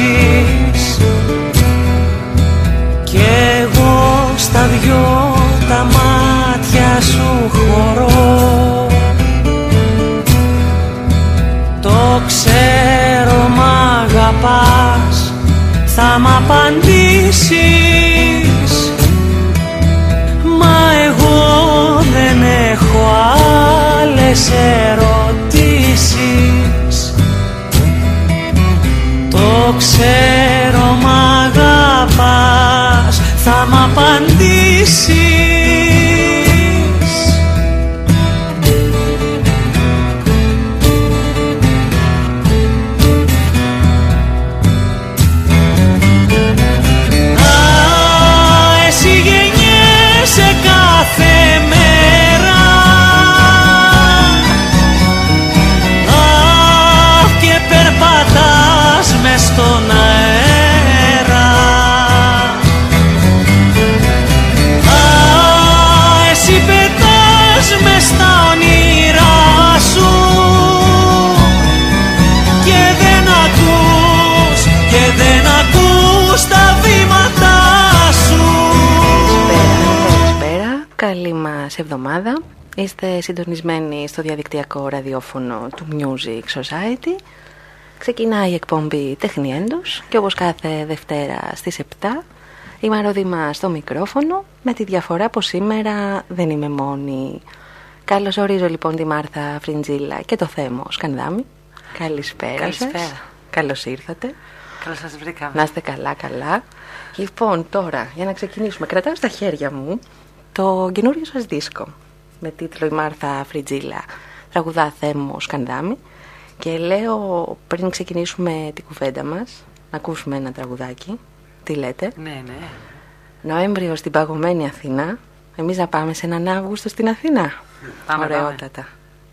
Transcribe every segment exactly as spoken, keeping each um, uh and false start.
κι εγώ στα δυο τα μάτια σου χωρώ. Το ξέρω μ' αγαπάς, θα μ' απαντήσεις, μα εγώ δεν έχω άλλες ερωτήσεις. Το ξέρω μ' αγαπάς, θα μ' απαντήσεις. Στον αέρα, α, εσύ πετάς μες στα όνειρά σου και δεν ακούς, και δεν ακούς τα βήματά σου. Καλησπέρα, καλησπέρα, καλή μας εβδομάδα. Είστε συντονισμένοι στο διαδικτυακό ραδιόφωνο του Music Society. Ξεκινάει η εκπομπή Τεχνιέντος και όπως κάθε Δευτέρα στις επτά η Μαρόδημα στο μικρόφωνο, με τη διαφορά πως σήμερα δεν είμαι μόνη. Καλώς ορίζω λοιπόν τη Μάρθα Φριντζίλα και το Θέμο Σκανδάμη. Καλησπέρα, Καλησπέρα σας. Καλώς ήρθατε. Καλώς σας βρήκαμε. Να είστε καλά καλά. Λοιπόν, τώρα για να ξεκινήσουμε, κρατάω στα χέρια μου το καινούριο σας δίσκο με τίτλο η Μάρθα Φριντζίλα τραγουδά Θέμο Σκανδάμη. Και λέω πριν ξεκινήσουμε την κουβέντα μας να ακούσουμε ένα τραγουδάκι. Τι λέτε? Ναι, ναι. Νοέμβριο στην παγωμένη Αθήνα. Εμείς να πάμε σε έναν Αύγουστο στην Αθήνα. Πάμε, ωραιότατα. Πάμε.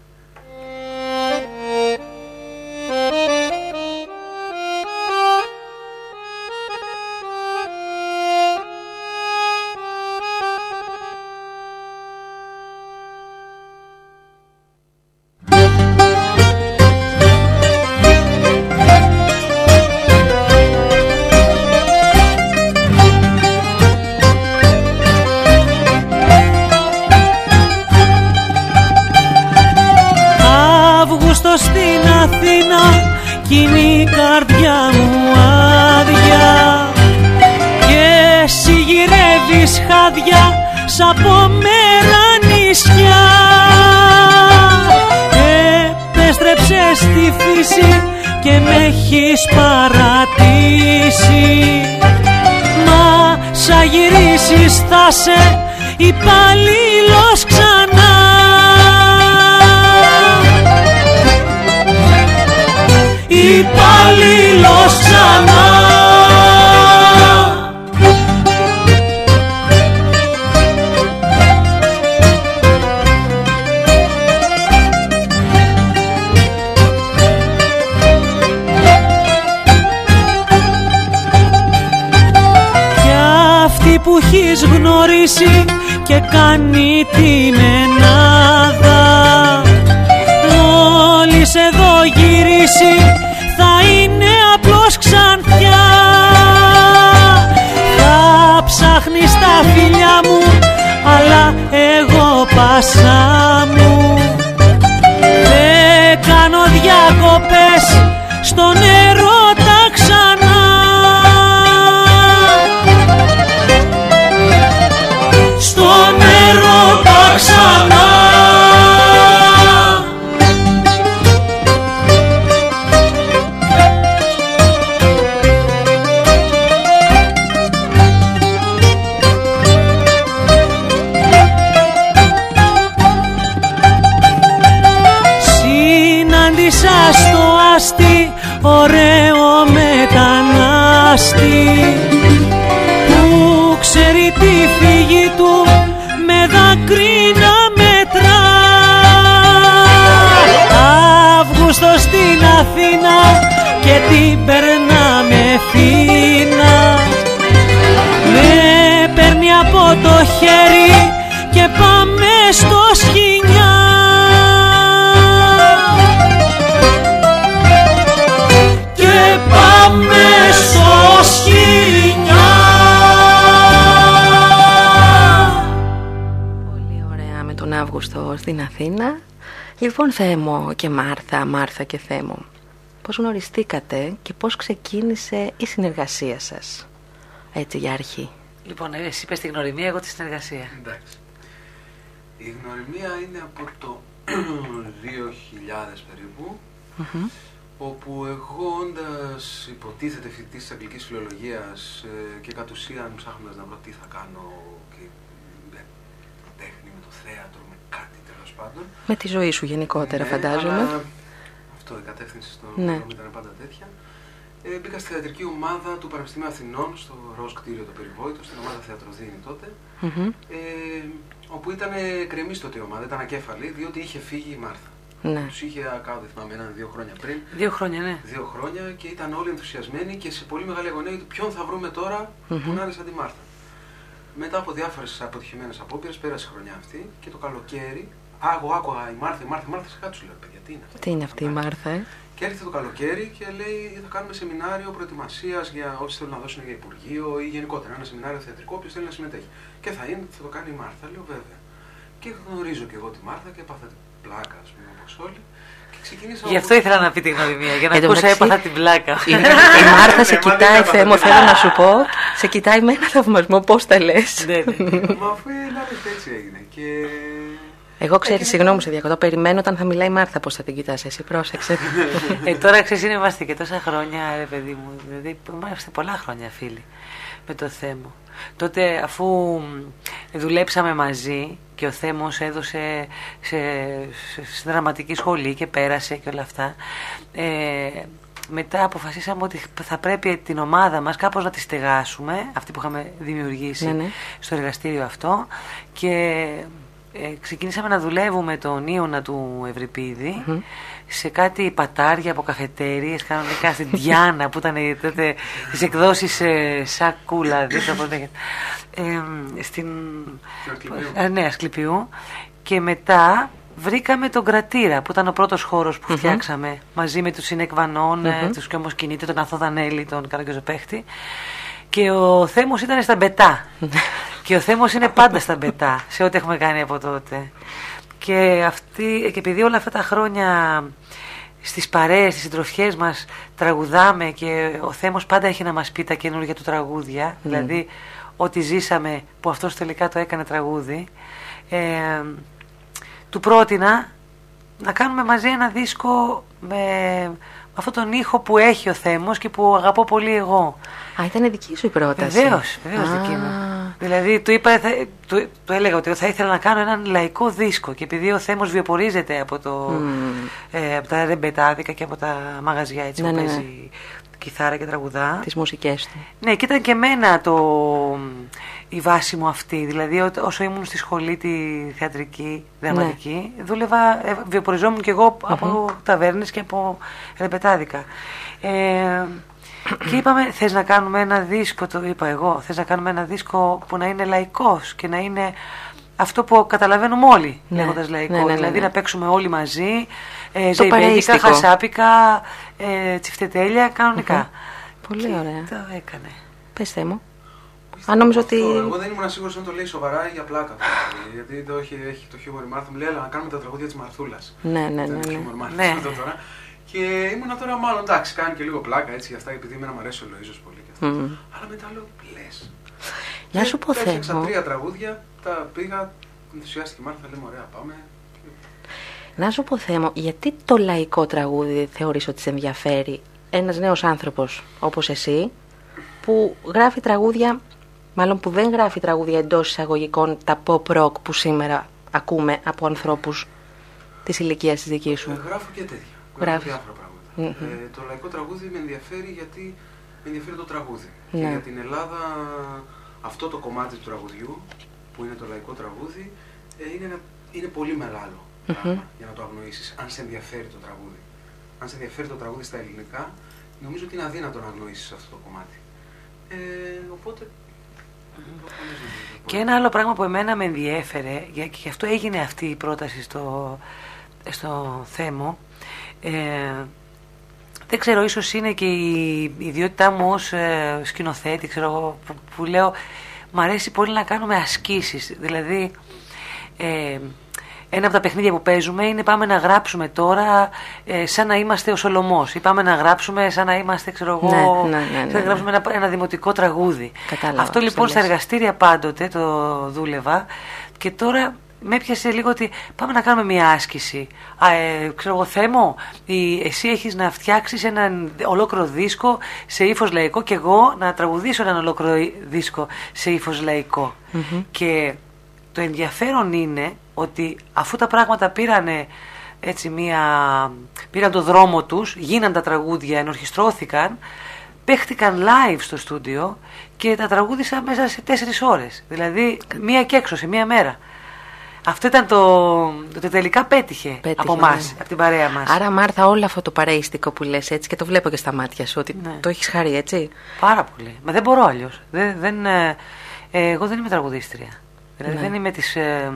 Κι είναι η καρδιά μου άδεια και εσύ γυρεύεις χάδια σαν από μέρα νησιά. Επέστρεψες στη φύση και με έχεις παρατήσει, μα σαν γυρίσεις θα σε υπαλλήλος ξανά. Υπαλλήλος ξανά. Κι αυτή που έχεις γνωρίσει και κάνει τη μενάδα, μόλις εδώ γυρίσει θα είναι απλώς ξανθιά. Θα ψάχνεις τα φιλιά μου, αλλά εγώ πάσα μου. Δεν κάνω διακοπές στον έρωτα ξανά. Στον έρωτα ξανά. Στο άστι ωραίο μετανάστη που ξέρει τη φύγη του με δάκρυ να μετρά. Αύγουστο στην Αθήνα και την περνάμε φίνα. Με παίρνει από το χέρι και πάμε στο Σχοινιά. Πάμε Αύγουστο στην Αθήνα. Λοιπόν, Θέμο και Μάρθα, Μάρθα και Θέμο, πώς γνωριστήκατε και πώς ξεκίνησε η συνεργασία σας, έτσι για αρχή? Λοιπόν, εσύ είπες τη γνωριμία, εγώ τη συνεργασία. Εντάξει. Η γνωριμία είναι από το δύο χιλιάδες περίπου, Mm-hmm. όπου εγώ, όντας υποτίθεται φοιτητής της αγγλικής φιλολογίας ε, και κατ' ουσίαν ψάχνοντας να βρω τι θα κάνω και με το τέχνη, με το θέατρο, με κάτι τέλος πάντων. Με τη ζωή σου γενικότερα, ναι, φαντάζομαι. Αλλά αυτό, η κατεύθυνση στο ναι. δρόμο ήταν πάντα τέτοια. Ε, μπήκα στη θεατρική ομάδα του Πανεπιστημίου Αθηνών, στο ροζ κτίριο το περιβόητο, στην ομάδα Θεατροδίνη τότε, Mm-hmm. ε, όπου ήταν κρεμής τότε η ομάδα, ήταν ακέφαλη, διότι είχε φύγει η Μάρθα. Ναι. Τους είχε κάτω, δεν θυμάμαι, έναν δύο χρόνια πριν. Δύο χρόνια, ναι. Δύο χρόνια και ήταν όλοι ενθουσιασμένοι και σε πολύ μεγάλη αγωνία του ποιον θα βρούμε τώρα mm-hmm. που να είναι σαν τη Μάρθα. Μετά από διάφορες αποτυχημένες απόπειρες, πέρασε η χρονιά αυτή και το καλοκαίρι. Άγω, άκουγα η Μάρθα, η Μάρθα, η Μάρθα, σε κάτω σου λέω, παιδιά, τι είναι αυτή. Τι είναι αυτή η Μάρθα, ε? Και έρχεται το καλοκαίρι και λέει θα κάνουμε σεμινάριο προετοιμασίας για όσοι θέλουν να δώσουν για Υπουργείο ή γενικότερα ένα σεμινάριο θεατρικό, όποιος θέλει να συμμετέχει. Και θα, είναι, θα το κάνει η Μάρθα, λέω βέβαια. Και γνωρίζω και εγώ τη Μάρθα και έπαθα την πλάκα, ας πούμε, όπως όλοι. Και ξεκίνησα. Γι' αυτό ήθελα να πει τη γνωριμία, για να ακούσω έπαθα την πλάκα. Η, η Μάρθα σε κοιτάει, Θέμο, θέλω να σου πω, σε κοιτάει με ένα θαυμασμό, πώς τα λες. Μα αφού έτσι έγινε. Και... Εγώ ξέρεις, συγγνώμη σε διακοτώ, περιμένω όταν θα μιλάει η Μάρθα πώς θα την κοιτάς, εσύ πρόσεξε. ε, τώρα ξέρεις, είμαστε και τόσα χρόνια, ρε παιδί μου, δηλαδή είμαστε πολλά χρόνια φίλοι με το Θέμο. Τότε αφού δουλέψαμε μαζί και ο Θέμος έδωσε σε, σε, σε δραματική σχολή και πέρασε και όλα αυτά, ε, μετά αποφασίσαμε ότι θα πρέπει την ομάδα μας κάπως να τη στεγάσουμε, αυτή που είχαμε δημιουργήσει ναι, ναι. στο εργαστήριο αυτό, και ε, ξεκινήσαμε να δουλεύουμε τον Ίωνα του Ευρυπίδη mm-hmm. σε κάτι πατάρια από καφετέριες, κανονικά στην Διάνα που ήταν τότε τις εκδόσεις ε, Σακούλα, δείτε πώς λέγεται, ε, στην ε, ναι, Ασκληπιού. Και μετά βρήκαμε τον Κρατήρα που ήταν ο πρώτος χώρος που mm-hmm. φτιάξαμε μαζί με τους Συνεκβανών, mm-hmm. ε, τους και όμως κινείται, τον Αθώ Δανέλη, τον Καραγκιόζο-Παίχτη. Και ο Θέμος ήταν στα μπετά. Και ο Θέμος είναι πάντα στα μπετά σε ό,τι έχουμε κάνει από τότε. Και, αυτή, και επειδή όλα αυτά τα χρόνια στις παρέες, στις συντροφιές μας τραγουδάμε και ο Θέμος πάντα έχει να μας πει τα καινούργια του τραγούδια, mm. δηλαδή ό,τι ζήσαμε που αυτός τελικά το έκανε τραγούδι, ε, του πρότεινα να κάνουμε μαζί ένα δίσκο με αυτόν τον ήχο που έχει ο Θέμος και που αγαπώ πολύ εγώ. Α, ήταν δική σου η πρόταση. Βεβαίως, βεβαίως δική μου. Δηλαδή του, είπα, θα, του, του έλεγα ότι θα ήθελα να κάνω έναν λαϊκό δίσκο και επειδή ο Θέμος βιοπορίζεται από, το, mm. ε, από τα ρεμπετάδικα και από τα μαγαζιά έτσι, ναι, που ναι, παίζει ναι. κιθάρα και τραγουδά. Τις μουσικές του. Ναι, και ήταν και εμένα το, η βάση μου αυτή. Δηλαδή ό, όσο ήμουν στη σχολή τη θεατρική, δραματική, ναι. δούλευα, ε, βιοποριζόμουν κι εγώ mm-hmm. από ταβέρνες και από ρεμπετάδικα. Ε, Και είπαμε, θες να κάνουμε ένα δίσκο, το είπα εγώ, θες να κάνουμε ένα δίσκο που να είναι λαϊκός και να είναι αυτό που καταλαβαίνουμε όλοι, ναι, λέγοντας λαϊκό. Ναι, ναι, ναι, δηλαδή ναι. να παίξουμε όλοι μαζί, ε, ζεϊμπέδικα, χασάπικα, ε, τσιφτετέλια, κανονικά. Mm-hmm. Πολύ και ωραία. Το έκανε. Πες Θέμο. Αν νομίζω ότι... Εγώ δεν ήμουν σίγουρος αν το λέει σοβαρά ή για πλάκα. Γιατί το έχει, έχει το χιούμορ η Μάρθα, μου λέει, αλλά να κάνουμε τα τραγούδια της Μαρθούλας. Ναι, ναι, ναι. ναι. Και ήμουνα τώρα μάλλον εντάξει, κάνει και λίγο πλάκα έτσι για αυτά, επειδή εμένα μου αρέσει ο Λοΐζος πολύ και αυτά. Mm. Αλλά μετά λέω λες. Για σου πω Θέμο. Έφτιαξα τρία τραγούδια, τα πήγα, ενθουσιάστηκε η Μάρθα, λέμε ωραία πάμε. Να σου πω Θέμο, γιατί το λαϊκό τραγούδι θεωρείς ότι σε ενδιαφέρει ένας νέος άνθρωπος όπως εσύ, που γράφει τραγούδια, μάλλον που δεν γράφει τραγούδια εντός εισαγωγικών, τα pop rock που σήμερα ακούμε από ανθρώπους της ηλικίας της δικής σου? Ε, γράφω και τέτοια. Γράφω διάφορα πράγματα. Mm-hmm. Ε, το λαϊκό τραγούδι με ενδιαφέρει γιατί με ενδιαφέρει το τραγούδι. Ναι. Και για την Ελλάδα αυτό το κομμάτι του τραγουδιού, που είναι το λαϊκό τραγούδι, ε, είναι, ένα, είναι πολύ μεγάλο mm-hmm. πράγμα για να το αγνοήσεις, αν σε ενδιαφέρει το τραγούδι. Αν σε ενδιαφέρει το τραγούδι στα ελληνικά, νομίζω ότι είναι αδύνατο να αγνοήσεις αυτό το κομμάτι. Ε, οπότε... Και ένα άλλο πράγμα που εμένα με ενδιέφερε, και γι' αυτό έγινε αυτή η πρόταση στο, στο Θέμο, Ε, δεν ξέρω, ίσως είναι και η ιδιότητά μου ως ε, σκηνοθέτη, ξέρω, που, που λέω μ' αρέσει πολύ να κάνουμε ασκήσεις, δηλαδή ε, ένα από τα παιχνίδια που παίζουμε είναι πάμε να γράψουμε τώρα ε, σαν να είμαστε ο Σολομός ή πάμε να γράψουμε σαν να είμαστε, ξέρω εγώ, ναι, ναι, ναι, ναι, να γράψουμε ένα, ένα δημοτικό τραγούδι. Κατάλαβα, αυτό λοιπόν στα εργαστήρια πάντοτε το δούλευα και τώρα με έπιασε λίγο ότι πάμε να κάνουμε μια άσκηση. Α, ε, ξέρω εγώ, Θέμο, η, εσύ έχεις να φτιάξεις έναν ολόκληρο δίσκο σε ύφος λαϊκό και εγώ να τραγουδήσω έναν ολόκληρο δίσκο σε ύφος λαϊκό. Mm-hmm. Και το ενδιαφέρον είναι ότι αφού τα πράγματα πήρανε έτσι μια, πήραν το δρόμο τους, γίναν τα τραγούδια, ενορχιστρώθηκαν, παίχτηκαν live στο στούντιο και τα τραγούδισα μέσα σε τέσσερις ώρες. Δηλαδή μία και έξω σε μία μέρα. Αυτό ήταν το, το, το τελικά πέτυχε, πέτυχε από εμάς, ναι. από την παρέα μας. Άρα Μάρθα, όλο αυτό το παρεΐστικο που λες έτσι και το βλέπω και στα μάτια σου ότι ναι. το έχεις χαρεί, έτσι. Πάρα πολύ. Μα δεν μπορώ αλλιώς. Δεν, δεν, ε, ε, εγώ δεν είμαι τραγουδίστρια. Δηλαδή ναι. δεν είμαι της... Ε,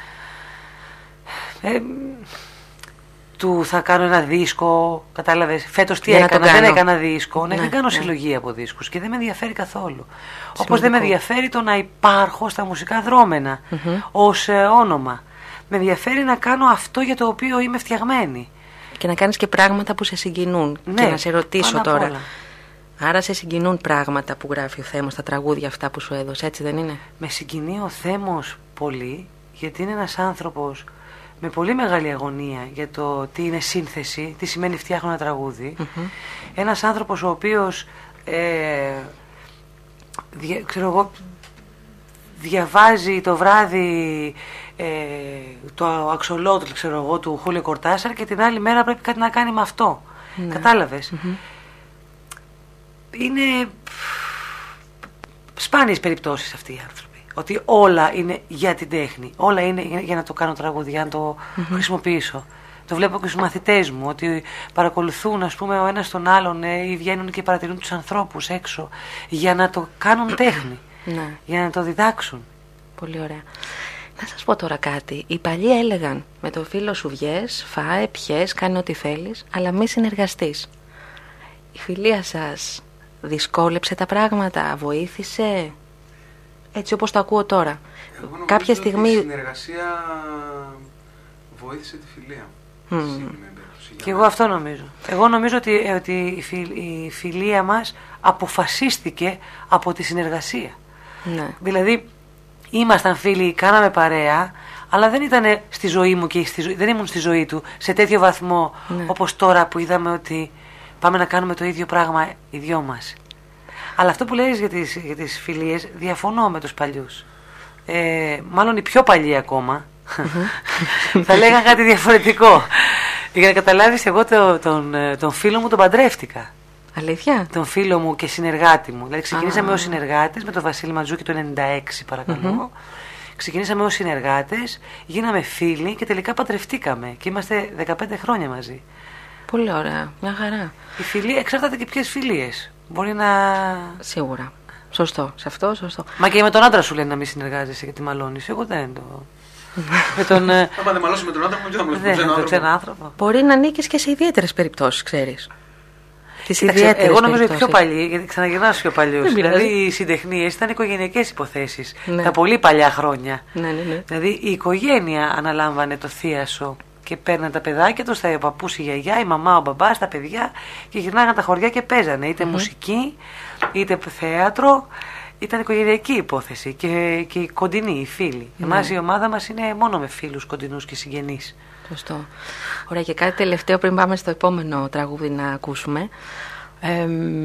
ε, του θα κάνω ένα δίσκο, κατάλαβες, φέτος τι Για έκανα, δεν έκανα δίσκο, ναι, ναι, δεν κάνω ναι. συλλογή από δίσκους και δεν με ενδιαφέρει καθόλου. Σημαντικό. Όπως δεν με ενδιαφέρει το να υπάρχω στα μουσικά δρόμενα mm-hmm. ως ε, όνομα. Με ενδιαφέρει να κάνω αυτό για το οποίο είμαι φτιαγμένη. Και να κάνεις και πράγματα που σε συγκινούν. Ναι, και να σε ρωτήσω τώρα. Όλα. Άρα σε συγκινούν πράγματα που γράφει ο Θέμος, τα τραγούδια αυτά που σου έδωσε, έτσι δεν είναι? Με συγκινεί ο Θέμος πολύ, γιατί είναι ένας άνθρωπος με πολύ μεγάλη αγωνία για το τι είναι σύνθεση, τι σημαίνει φτιάχνω ένα τραγούδι. Mm-hmm. Ένας άνθρωπος ο οποίος ε, δια, ξέρω εγώ, διαβάζει το βράδυ ε, το αξολότλ, ξέρω εγώ, του Χούλιο Κορτάσαρ και την άλλη μέρα πρέπει κάτι να κάνει με αυτό. Mm-hmm. Κατάλαβες? Mm-hmm. Είναι σπάνιες περιπτώσεις αυτοί οι άνθρωποι. Ότι όλα είναι για την τέχνη. Όλα είναι για να το κάνω τραγούδι, για να το mm-hmm. χρησιμοποιήσω. Το βλέπω και στους μαθητές μου, ότι παρακολουθούν, ας πούμε, ο ένας τον άλλον ε, ή βγαίνουν και παρατηρούν τους ανθρώπους έξω για να το κάνουν τέχνη. Ναι. Για να το διδάξουν. Πολύ ωραία. Να σας πω τώρα κάτι. Οι παλιοί έλεγαν με το φίλο σου βγες, φάε, πιες, κάνε ό,τι θέλεις, αλλά μη συνεργαστείς. Η φιλία σας δυσκόλεψε τα πράγματα, βοήθησε, έτσι όπως το ακούω τώρα? Κάποια στιγμή η συνεργασία βοήθησε τη φιλία. Mm. Και εγώ αυτό νομίζω. Εγώ νομίζω ότι, ότι η, φι, η φιλία μας αποφασίστηκε από τη συνεργασία. Ναι. Δηλαδή ήμασταν φίλοι, κάναμε παρέα, αλλά δεν ήταν στη ζωή μου και στη ζωή, δεν ήμουν στη ζωή του σε τέτοιο βαθμό, ναι. όπως τώρα που είδαμε ότι πάμε να κάνουμε το ίδιο πράγμα οι δυο μας. Αλλά αυτό που λέει για τις, για τις φιλίες, διαφωνώ με τους παλιούς. Ε, μάλλον οι πιο παλιοί ακόμα θα λέγαν κάτι διαφορετικό. Για να καταλάβεις, εγώ το, τον, τον φίλο μου τον παντρεύτηκα. Αλήθεια? Τον φίλο μου και συνεργάτη μου. Δηλαδή ξεκινήσαμε ως συνεργάτες με τον Βασίλη Ματζούκη το ενενήντα έξι, παρακαλώ. Mm-hmm. Ξεκινήσαμε ως συνεργάτες, γίναμε φίλοι και τελικά παντρευτήκαμε. Και είμαστε δεκαπέντε χρόνια μαζί. Πολύ ωραία, μια χαρά. Η φιλία εξαρτάται και ποιες φιλίες. Μπορεί να... Σίγουρα. Σωστό, σε αυτό σωστό. Μα και με τον άντρα σου λένε να μην συνεργάζεσαι γιατί μαλώνεις. Εγώ δεν το... με τον... Άμα δεν μαλώσω με τον άντρα μου, δεν θα με τον άνθρωπο. Μπορεί να ανήκεις και σε ιδιαίτερες περιπτώσεις, ξέρεις. Τις ιδιαίτερες εγώ νομίζω ότι πιο παλιοί, γιατί ξαναγυρνάω στους πιο παλιούς. Δηλαδή οι συντεχνίες ήταν οικογενειακές υποθέσεις. Ναι. Τα πολύ παλιά χρόνια. Ναι, ναι, ναι. Δηλαδή η οικογένεια αναλάμβανε το θίασο και παίρναν τα παιδάκια τους, τα παππούς, η γιαγιά, η μαμά, ο μπαμπάς, τα παιδιά και γυρνάγαν τα χωριά και παίζανε. Είτε mm-hmm. μουσική, είτε θέατρο. Ήταν οικογενειακή υπόθεση και, και κοντινή, οι φίλοι. Mm-hmm. Εμάς η ομάδα μας είναι μόνο με φίλους κοντινούς και συγγενείς. Σωστό. Ωραία, και κάτι τελευταίο πριν πάμε στο επόμενο τραγούδι να ακούσουμε. Ε,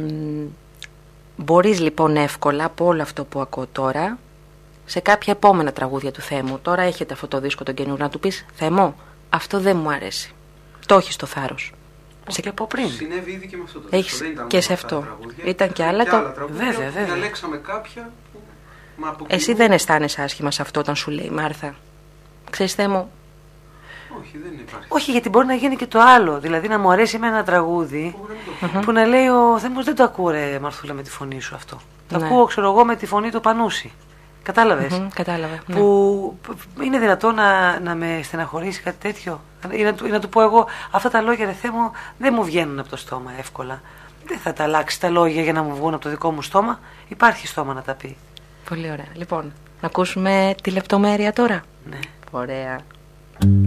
μπορείς λοιπόν εύκολα από όλο αυτό που ακούω τώρα σε κάποια επόμενα τραγούδια του Θέμου, τώρα έχετε αυτό το δίσκο τον καινούριο, να του πεις Θέμο, αυτό δεν μου αρέσει, το έχεις στο θάρρος? Σε... Και από πριν συνέβη ήδη και με αυτό το έχεις... δίσκο. Και σε αυτό ήταν και άλλα, και το... άλλα τραγούδια, βέβαια, βέβαια. Διαλέξαμε κάποια που... Μα από εσύ κοινού... δεν αισθάνεσαι άσχημα σε αυτό όταν σου λέει Μάρθα, ξέρεις Θέμο? Όχι, δεν υπάρχει. Όχι, γιατί μπορεί να γίνει και το άλλο. Δηλαδή να μου αρέσει με ένα τραγούδι mm-hmm. που να λέει ο Θέμος δεν το ακούω ρε Μαρθούλα με τη φωνή σου αυτό. Το ναι. ακούω, ξέρω εγώ, με τη φωνή του Πανούση. Κατάλαβες? Mm-hmm, κατάλαβε. Που ναι. είναι δυνατό να, να με στεναχωρήσει κάτι τέτοιο? Ή να, ή να του πω εγώ αυτά τα λόγια ρε Θέμο δεν μου βγαίνουν από το στόμα εύκολα. Δεν θα τα αλλάξει τα λόγια για να μου βγουν από το δικό μου στόμα. Υπάρχει στόμα να τα πει. Πολύ ωραία. Λοιπόν, να ακούσουμε τη λεπτομέρεια τώρα. Ναι. Ωραία.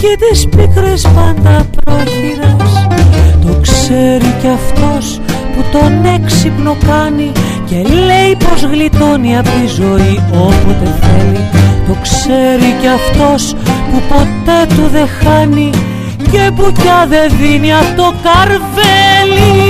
και τις πίκρες πάντα πρόχειρες. Το ξέρει κι αυτός που τον έξυπνο κάνει και λέει πως γλιτώνει απ' τη ζωή όποτε θέλει. Το ξέρει κι αυτός που ποτέ του δεν χάνει και που πια δεν δίνει απ' το καρβέλι.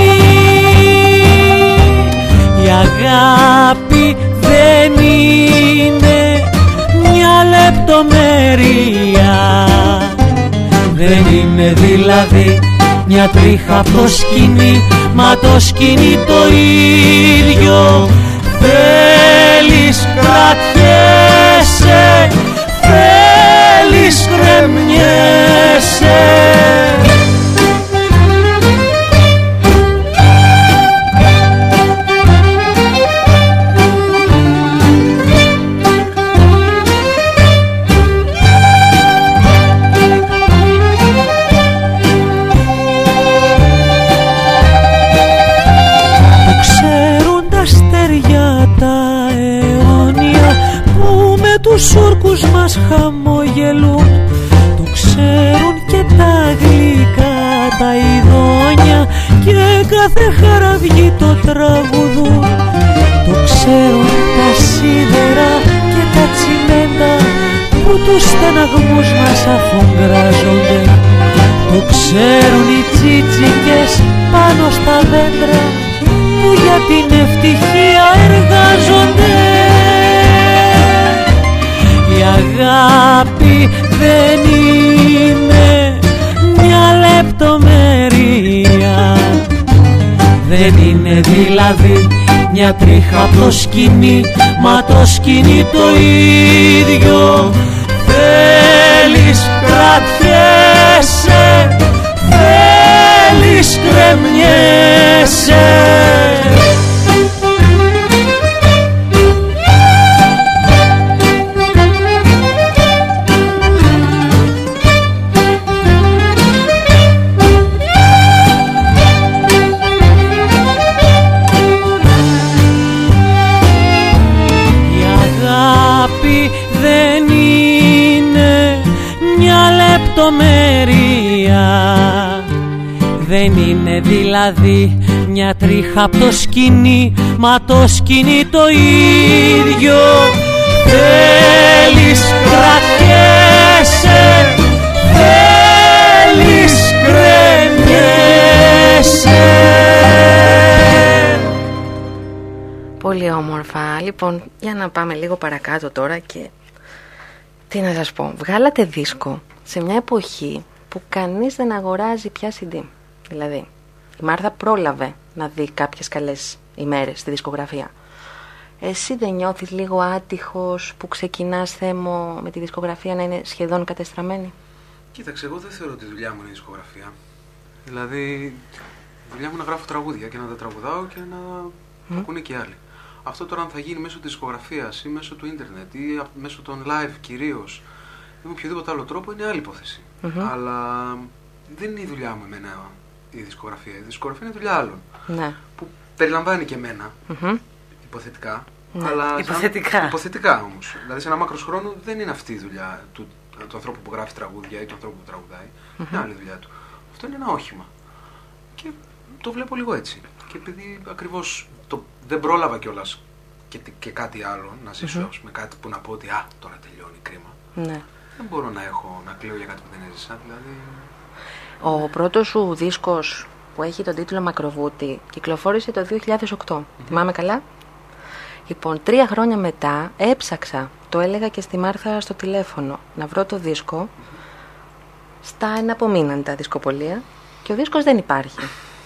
Η αγάπη δεν είναι μια λεπτομέρεια, δεν είναι δηλαδή μια τρίχα από το σκηνή, μα το σκηνή το ίδιο. Θέλεις κρατιέσαι, θέλεις κρεμιέσαι. Τους όρκους μας χαμογελούν, το ξέρουν και τα γλυκά τα ειδόνια και κάθε χαραυγή το τραγουδούν. Το ξέρουν τα σίδερα και τα τσιμέντα που τους στεναγμούς μας αφογκράζονται. Το ξέρουν οι τσίτσικες πάνω στα δέντρα που για την ευτυχία εργάζονται. Η αγάπη δεν είναι μια λεπτομέρεια, δεν είναι δηλαδή μια τρίχα από το σκηνή, μα το σκηνή το ίδιο. Θέλεις κρατιέσαι, θέλεις κρεμιέσαι. Δεν είναι δηλαδή μια τρίχα από το σκηνή, μα το σκηνή το ίδιο. Θέλεις κρατιέσαι, θέλεις κρεμιέσαι. Πολύ όμορφα. Λοιπόν, για να πάμε λίγο παρακάτω τώρα και τι να σας πω. Βγάλατε δίσκο σε μια εποχή που κανείς δεν αγοράζει πια σι ντι. Δηλαδή, η Μάρθα πρόλαβε να δει κάποιες καλές ημέρες στη δισκογραφία. Εσύ δεν νιώθεις λίγο άτυχος που ξεκινάς, Θέμο, με τη δισκογραφία να είναι σχεδόν κατεστραμμένη? Κοίταξε, εγώ δεν θεωρώ ότι η δουλειά μου είναι η δισκογραφία. Δηλαδή, η δουλειά μου είναι να γράφω τραγούδια και να τα τραγουδάω και να mm. τα ακούνε και άλλοι. Αυτό τώρα, αν θα γίνει μέσω της δισκογραφίας ή μέσω του ίντερνετ ή μέσω των live κυρίως ή με οποιοδήποτε άλλο τρόπο, είναι άλλη υπόθεση. Mm-hmm. Αλλά δεν είναι η δουλειά μου εμένα η δισκογραφία. Η δισκογραφία είναι δουλειά άλλων. Ναι. Που περιλαμβάνει και εμένα. Mm-hmm. Υποθετικά. Ναι. Αλλά υποθετικά. Σαν, υποθετικά όμως. Δηλαδή σε ένα μάκρος χρόνου δεν είναι αυτή η δουλειά του, του ανθρώπου που γράφει τραγούδια ή του ανθρώπου που τραγουδάει. Mm-hmm. Είναι άλλη δουλειά του. Αυτό είναι ένα όχημα. Και το βλέπω λίγο έτσι. Και επειδή ακριβώς το, δεν πρόλαβα κιόλας και, και κάτι άλλο να ζήσω, mm-hmm. με κάτι που να πω ότι α, τώρα τελειώνει, κρίμα. Ναι. Δεν μπορώ να έχω να κλαίω για κάτι που δεν έζησα. Δηλαδή... Ο πρώτος σου δίσκος που έχει τον τίτλο Μακροβούτη κυκλοφόρησε το δύο χιλιάδες οκτώ. Mm-hmm. Θυμάμαι καλά? Λοιπόν, τρία χρόνια μετά έψαξα, το έλεγα και στη Μάρθα στο τηλέφωνο, να βρω το δίσκο mm-hmm. στα εναπομείναντα δισκοπολία και ο δίσκος δεν υπάρχει.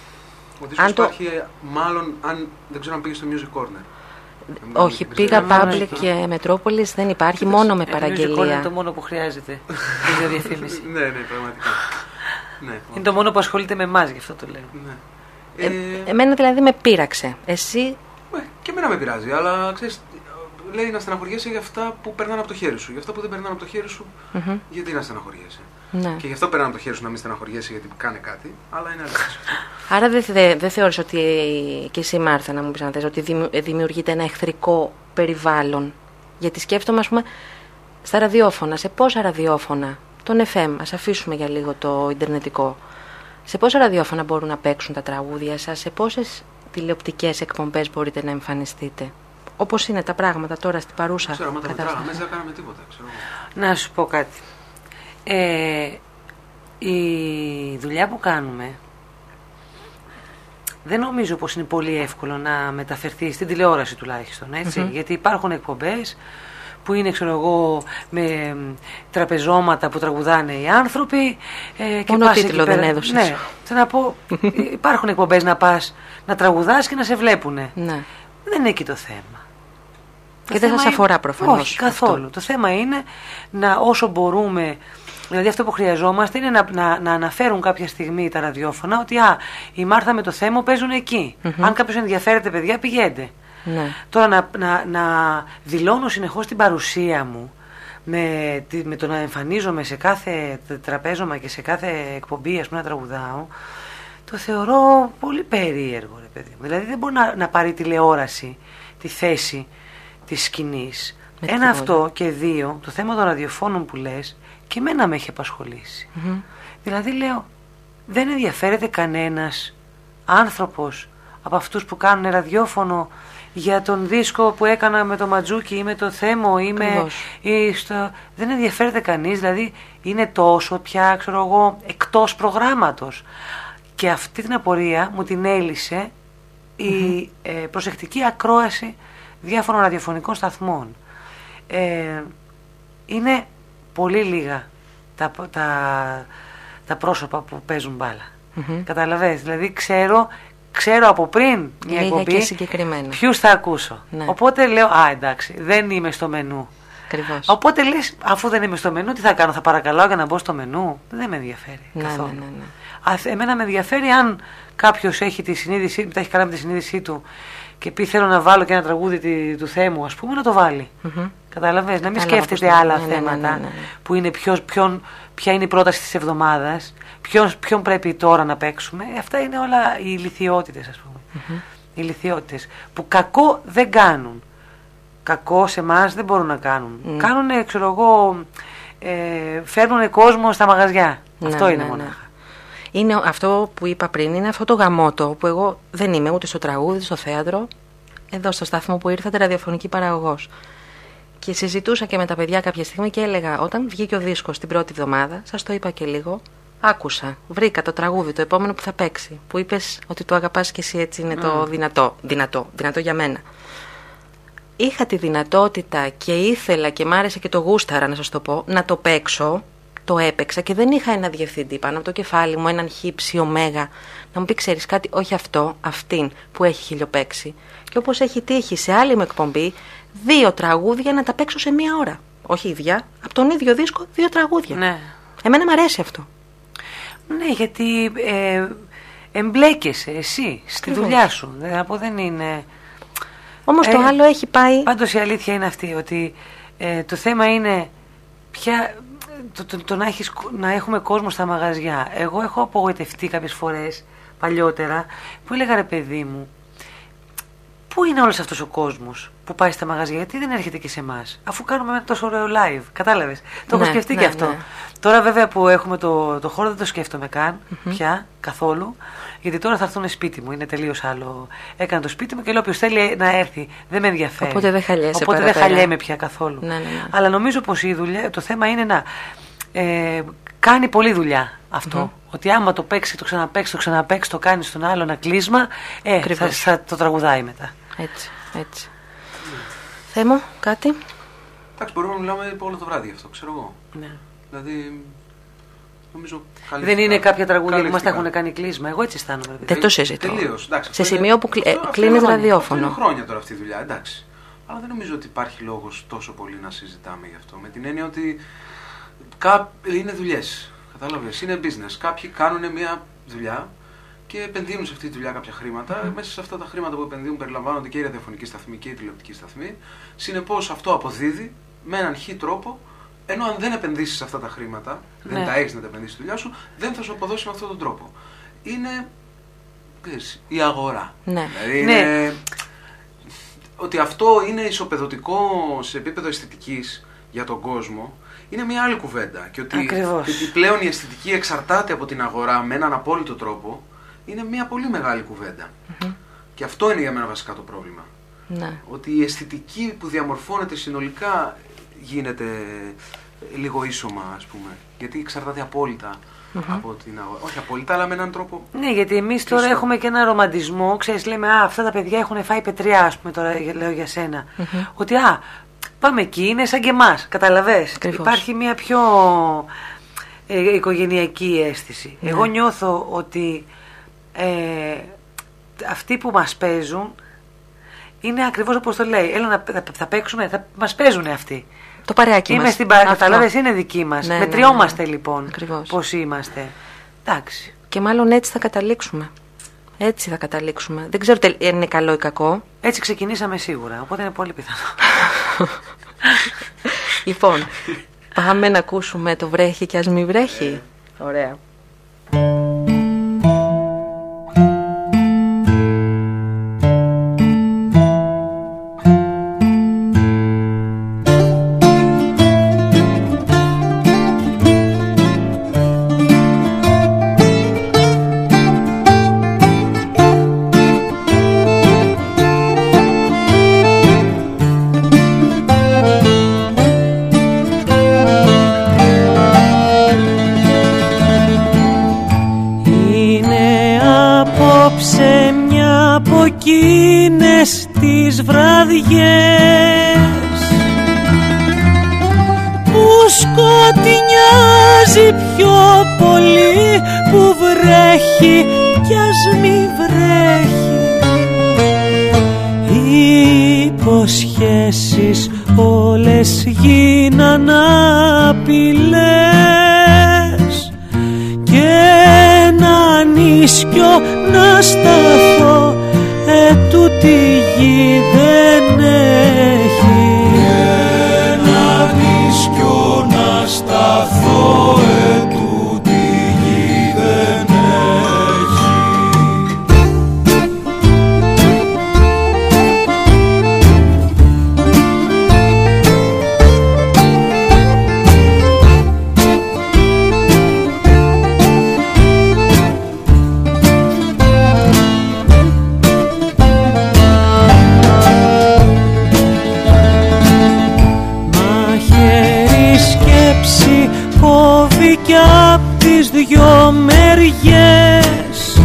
Ο δίσκος αν υπάρχει το... μάλλον, αν δεν ξέρω αν πήγε στο Music Corner. Όχι, πήγα Public και Metropolis, δεν υπάρχει, μόνο με παραγγελία. Είναι το μόνο που χρειάζεται για διαφήμιση. Ναι, ναι, πραγματικά. Ναι, είναι το μόνο που ασχολείται με εμάς, γι' αυτό το λέω. Ναι. Ε, ε, εμένα δηλαδή με πείραξε. Εσύ... Ε, και εμένα με πειράζει, αλλά ξέρεις, λέει να στεναχωριέσαι για αυτά που περνάνε από το χέρι σου. Για αυτά που δεν περνάνε από το χέρι σου, mm-hmm. γιατί να στεναχωριέσαι. Ναι. Και γι' αυτό περνάνε από το χέρι σου να μην στεναχωριέσαι γιατί κάνε κάτι, αλλά είναι αλήθεια. Άρα δεν δε, δε θεώρεις ότι και εσύ, Μάρθα, να μου πεις αν θες, ότι δημιουργείται ένα εχθρικό περιβάλλον? Γιατί σκέφτομαι, ας πούμε, στα ραδιόφωνα, σε πόσα ραδιόφωνα τον εφ εμ, ας αφήσουμε για λίγο το ιντερνετικό. Σε πόσα ραδιόφωνα μπορούν να παίξουν τα τραγούδια σας, σε πόσες τηλεοπτικές εκπομπές μπορείτε να εμφανιστείτε? Όπως είναι τα πράγματα τώρα στην παρούσα ξέρω, κατάσταση. Μέσα δεν κάναμε τίποτα, ξέρω. Να σου πω κάτι. Ε, η δουλειά που κάνουμε δεν νομίζω πως είναι πολύ εύκολο να μεταφερθεί στην τηλεόραση τουλάχιστον, έτσι. Mm-hmm. Γιατί υπάρχουν εκπομπές που είναι, ξέρω εγώ, με τραπεζώματα που τραγουδάνε οι άνθρωποι. Ε, και μόνο τίτλο δεν έδωσες. Ναι, θέλω να πω, υπάρχουν εκπομπές να πας να τραγουδάς και να σε βλέπουνε. Ναι. Δεν είναι εκεί το θέμα. Και το δεν θέμα σας αφορά είναι... προφανώς. Όχι, καθόλου. Αυτό. Το θέμα είναι να όσο μπορούμε... Δηλαδή αυτό που χρειαζόμαστε είναι να, να, να αναφέρουν κάποια στιγμή τα ραδιόφωνα ότι α, η Μάρθα με το Θέμο παίζουν εκεί. Mm-hmm. Αν κάποιος ενδιαφέρεται, παιδιά, πηγαίνετε. Ναι. Τώρα να, να, να δηλώνω συνεχώς την παρουσία μου με, με το να εμφανίζομαι σε κάθε τραπέζωμα και σε κάθε εκπομπή, ας πούμε, να τραγουδάω, το θεωρώ πολύ περίεργο, ρε παιδί μου. Δηλαδή δεν μπορεί να, να πάρει τηλεόραση τη θέση της σκηνής. Με Ένα αυτό και δύο, το θέμα των ραδιοφώνων που λες, και εμένα με έχει απασχολήσει. Mm-hmm. Δηλαδή λέω, δεν ενδιαφέρεται κανένας άνθρωπος από αυτούς που κάνουν ραδιόφωνο για τον δίσκο που έκανα με το Ματζούκι ή με το Θέμο ή με, ή στο... δεν ενδιαφέρεται κανείς, δηλαδή είναι τόσο πια, ξέρω εγώ, εκτός προγράμματος. Και αυτή την απορία μου την έλυσε η mm-hmm. ε, προσεκτική ακρόαση διάφορων ραδιοφωνικών σταθμών. Ε, είναι πολύ λίγα τα, τα, τα πρόσωπα που παίζουν μπάλα. Mm-hmm. Καταλαβαίνεις, δηλαδή ξέρω, ξέρω από πριν μια εκπομπή ποιους θα ακούσω. Ναι. Οπότε λέω, α, εντάξει, δεν είμαι στο μενού. Ακριβώς. Οπότε λες, αφού δεν είμαι στο μενού, τι θα κάνω, θα παρακαλάω για να μπω στο μενού? Δεν με ενδιαφέρει ναι, καθόλου. Ναι, ναι, ναι. Α, εμένα με ενδιαφέρει αν κάποιος έχει τη συνείδησή, τα έχει καλά με τη συνείδησή του και πει θέλω να βάλω και ένα τραγούδι τη, του Θέμου, ας πούμε, να το βάλει. Mm-hmm. Καταλαβαίνεις, να μην Καλά, σκέφτεται άλλα ναι, θέματα ναι, ναι, ναι, ναι. που είναι ποιος, ποιον, ποια είναι η πρόταση της εβδομάδας, ποιον, ποιον πρέπει τώρα να παίξουμε. Αυτά είναι όλα οι ηλιθιότητες, ας πούμε. Mm-hmm. Οι ηλιθιότητες που κακό δεν κάνουν. Κακό σε εμάς δεν μπορούν να κάνουν. Mm. Κάνουν, ξέρω εγώ, ε, φέρνουν κόσμο στα μαγαζιά. Ναι, αυτό είναι ναι, μονάχα. Ναι. Είναι αυτό που είπα πριν, είναι αυτό το γαμότο που εγώ δεν είμαι ούτε στο τραγούδι, στο θέατρο. Εδώ στο σταθμό που ήρθατε, ραδιοφωνική παραγωγός. Και συζητούσα και με τα παιδιά κάποια στιγμή και έλεγα, όταν βγήκε ο δίσκος την πρώτη εβδομάδα, σας το είπα και λίγο, άκουσα, βρήκα το τραγούδι, το επόμενο που θα παίξει. Που είπες ότι το αγαπάς και εσύ, έτσι είναι mm. το δυνατό, δυνατό, δυνατό για μένα. Είχα τη δυνατότητα και ήθελα και μ' άρεσε και το γούσταρα, να σας το πω, να το παίξω. Το έπαιξα και δεν είχα ένα διευθυντή πάνω από το κεφάλι μου, έναν χύψη ωμέγα, να μου πει ξέρεις κάτι, όχι αυτό, αυτήν που έχει χιλιοπαίξει. Και όπως έχει τύχει σε άλλη μου εκπομπή, δύο τραγούδια να τα παίξω σε μία ώρα. Όχι ίδια, από τον ίδιο δίσκο, δύο τραγούδια. Ναι. Εμένα μου αρέσει αυτό. Ναι, γιατί ε, εμπλέκεσαι εσύ στη Ακριβώς. δουλειά σου. Δηλαδή δεν είναι. Όμως ε, το άλλο έχει πάει. Πάντως η αλήθεια είναι αυτή, ότι ε, το θέμα είναι πια. Το, το, το να, έχεις, να έχουμε κόσμο στα μαγαζιά. Εγώ έχω απογοητευτεί κάποιες φορές παλιότερα που έλεγα ρε παιδί μου, πού είναι όλος αυτός ο κόσμος που πάει στα μαγαζιά, γιατί δεν έρχεται και σε εμάς, αφού κάνουμε ένα τόσο ωραίο live. Κατάλαβες. Το ναι, έχω σκεφτεί ναι, και αυτό. Ναι. Τώρα βέβαια που έχουμε το, το χώρο δεν το σκέφτομαι καν mm-hmm. πια καθόλου, γιατί τώρα θα έρθουν σπίτι μου. Είναι τελείως άλλο. Έκανα το σπίτι μου και λέω όποιος θέλει να έρθει. Δεν με ενδιαφέρει. Οπότε δεν χαλιέσαι. Οπότε δεν χαλιέμαι πια καθόλου. Ναι, ναι, ναι. Αλλά νομίζω πως η δουλειά, το θέμα είναι να ε, κάνει πολλή δουλειά αυτό. Mm-hmm. Ότι άμα το παίξει, το ξαναπαίξει, το ξαναπαίξει, το κάνει στον άλλο ένα κλείσμα, ε, θα, θα το τραγουδάει μετά. Έτσι, έτσι. Mm. Θέμο, κάτι. Εντάξει, μπορούμε να μιλάμε όλο το βράδυ γι' αυτό, ξέρω εγώ. Ναι. Δηλαδή. Νομίζω, δεν είναι κάποια τραγούδια που μας τα έχουν κάνει κλείσμα. Εγώ έτσι αισθάνομαι. Δεν το συζητώ. Τελείως. Εντάξει, σε σημείο που κλείνει ραδιόφωνο. Είναι χρόνια τώρα αυτή η δουλειά, εντάξει. Αλλά δεν νομίζω ότι υπάρχει λόγος τόσο πολύ να συζητάμε γι' αυτό. Με την έννοια ότι κά... είναι δουλειές. Κατάλαβες, είναι business. Κάποιοι κάνουν μια δουλειά και επενδύουν σε αυτή τη δουλειά κάποια χρήματα. Mm. Μέσα σε αυτά τα χρήματα που επενδύουν περιλαμβάνονται και η ραδιοφωνική σταθμή και η τηλεοπτική σταθμή. Συνεπώς αυτό αποδίδει με έναν χι τρόπο. Ενώ αν δεν επενδύσεις αυτά τα χρήματα, ναι. δεν τα έχεις να τα επενδύσεις στη δουλειά σου, δεν θα σου αποδώσει με αυτόν τον τρόπο. Είναι ξέρεις, η αγορά. Ναι. Δηλαδή είναι ναι. ότι αυτό είναι ισοπεδωτικό σε επίπεδο αισθητικής για τον κόσμο είναι μια άλλη κουβέντα. Και ότι, Ακριβώς. ότι πλέον η αισθητική εξαρτάται από την αγορά με έναν απόλυτο τρόπο, είναι μια πολύ μεγάλη κουβέντα. Mm-hmm. Και αυτό είναι για μένα βασικά το πρόβλημα. Ναι. Ότι η αισθητική που διαμορφώνεται συνολικά γίνεται λίγο ίσωμα, ας πούμε. Γιατί εξαρτάται απόλυτα mm-hmm. από την αγορά. Όχι απόλυτα, αλλά με έναν τρόπο. Ναι, γιατί εμείς τώρα έχουμε και ένα ρομαντισμό. Ξέρεις, λέμε, α, αυτά τα παιδιά έχουν φάει πετριά, ας πούμε, τώρα λέω για σένα. Mm-hmm. Ότι, α, πάμε εκεί, είναι σαν και εμάς. Καταλαβες. Υπάρχει μια πιο ε, οικογενειακή αίσθηση. Ναι. Εγώ νιώθω ότι ε, αυτοί που μας παίζουν είναι ακριβώς όπως το λέει. Έλα να θα, θα παίξουμε, θα μας παίζουν αυτοί. Το παρεάκι μας. Είμαι στην παρέα, καταλάβες, είναι δική μας. Ναι, Μετριόμαστε ναι, ναι. λοιπόν Ακριβώς. πώς είμαστε. Εντάξει. Και μάλλον έτσι θα καταλήξουμε. Έτσι θα καταλήξουμε. Δεν ξέρω αν είναι καλό ή κακό. Έτσι ξεκινήσαμε σίγουρα, οπότε είναι πολύ πιθανό. Λοιπόν, πάμε να ακούσουμε το βρέχει και ας μη βρέχει. Ωραία. Εκείνες τις βραδιές που σκοτεινιάζει πιο πολύ, που βρέχει κι ας μη βρέχει. Οι υποσχέσεις όλες γίναν απειλές και ένα νησιό να σταθώ ετούτη γη δεν έχει. Ένα νησιό να σταθώ ετούτη γη δεν έχει. Κι απ' τις δυο μεριές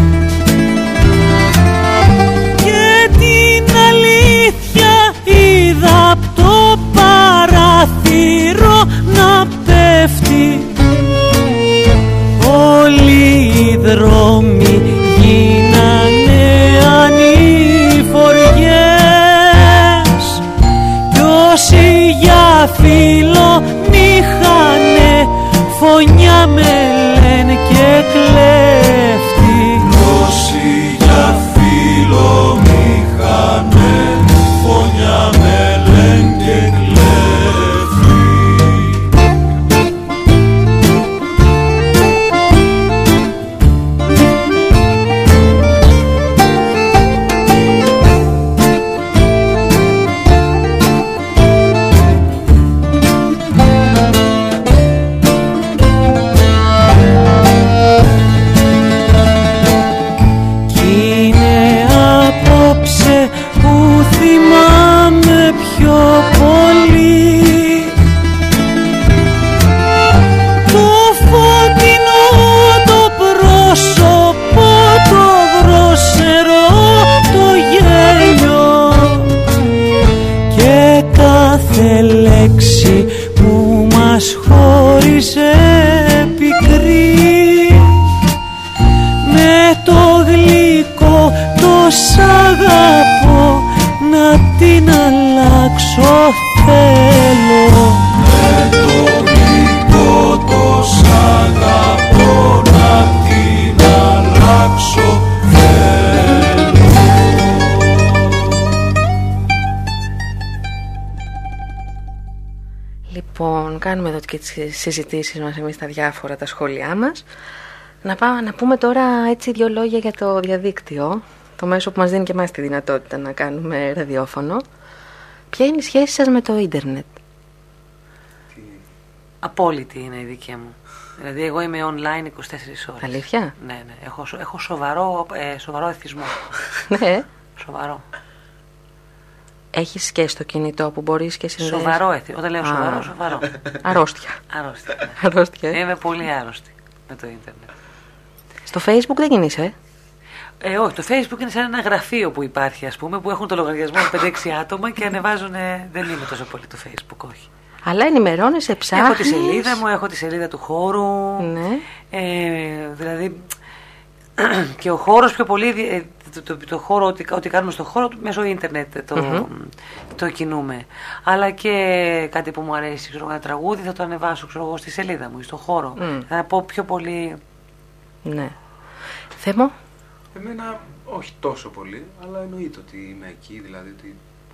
και την αλήθεια είδα απ' το παράθυρο να πέφτει. Όλοι οι δρόμοι γίνανε ανηφοριές κι όσοι για φίλο μήχανε φωνιά με λένε και κλέφτη. Όσοι για φίλο μήχανε φωνιά με λένε και κλέφτη. Κάνουμε εδώ και τις συζητήσεις μας εμείς τα διάφορα, τα σχόλιά μας. Να, πάμε, να πούμε τώρα έτσι δύο λόγια για το διαδίκτυο, το μέσο που μας δίνει και εμάς τη δυνατότητα να κάνουμε ραδιόφωνο. Ποια είναι η σχέση σας με το ίντερνετ? απόλυτη είναι η δική μου. Δηλαδή εγώ είμαι online είκοσι τέσσερις ώρες. Αλήθεια? Ναι, ναι. Έχω, έχω σοβαρό, ε, σοβαρό εθισμό. Ναι. Σοβαρό. Έχεις και στο κινητό που μπορείς και συνδέεις? Σοβαρό εθισμό. Όταν λέω σοβαρό, Α. σοβαρό. Αρρώστια. Αρρώστια. Ναι. Αρρώστια. Είμαι πολύ άρρωστη με το ίντερνετ. Στο Facebook δεν κινείσαι? Ε, όχι, το Facebook είναι σαν ένα γραφείο που υπάρχει, ας πούμε, που έχουν το λογαριασμό πέντε έξι άτομα και ανεβάζουν. Δεν είμαι τόσο πολύ το Facebook, όχι. Αλλά ενημερώνεσαι, ψάχνεις. Έχω τη σελίδα μου, έχω τη σελίδα του χώρου. Ναι. Ε, δηλαδή. Και ο χώρος πιο πολύ. Το, το, το χώρο, ό,τι, ό,τι κάνουμε στο χώρο, μέσω ίντερνετ το, mm-hmm. το κινούμε. Αλλά και κάτι που μου αρέσει, ξέρω, ένα τραγούδι θα το ανεβάσω, ξέρω, στη σελίδα μου, στο χώρο. Mm. Θα πω πιο πολύ. Ναι. Θέμο? Εμένα όχι τόσο πολύ, αλλά εννοείται ότι είμαι εκεί, δηλαδή ότι.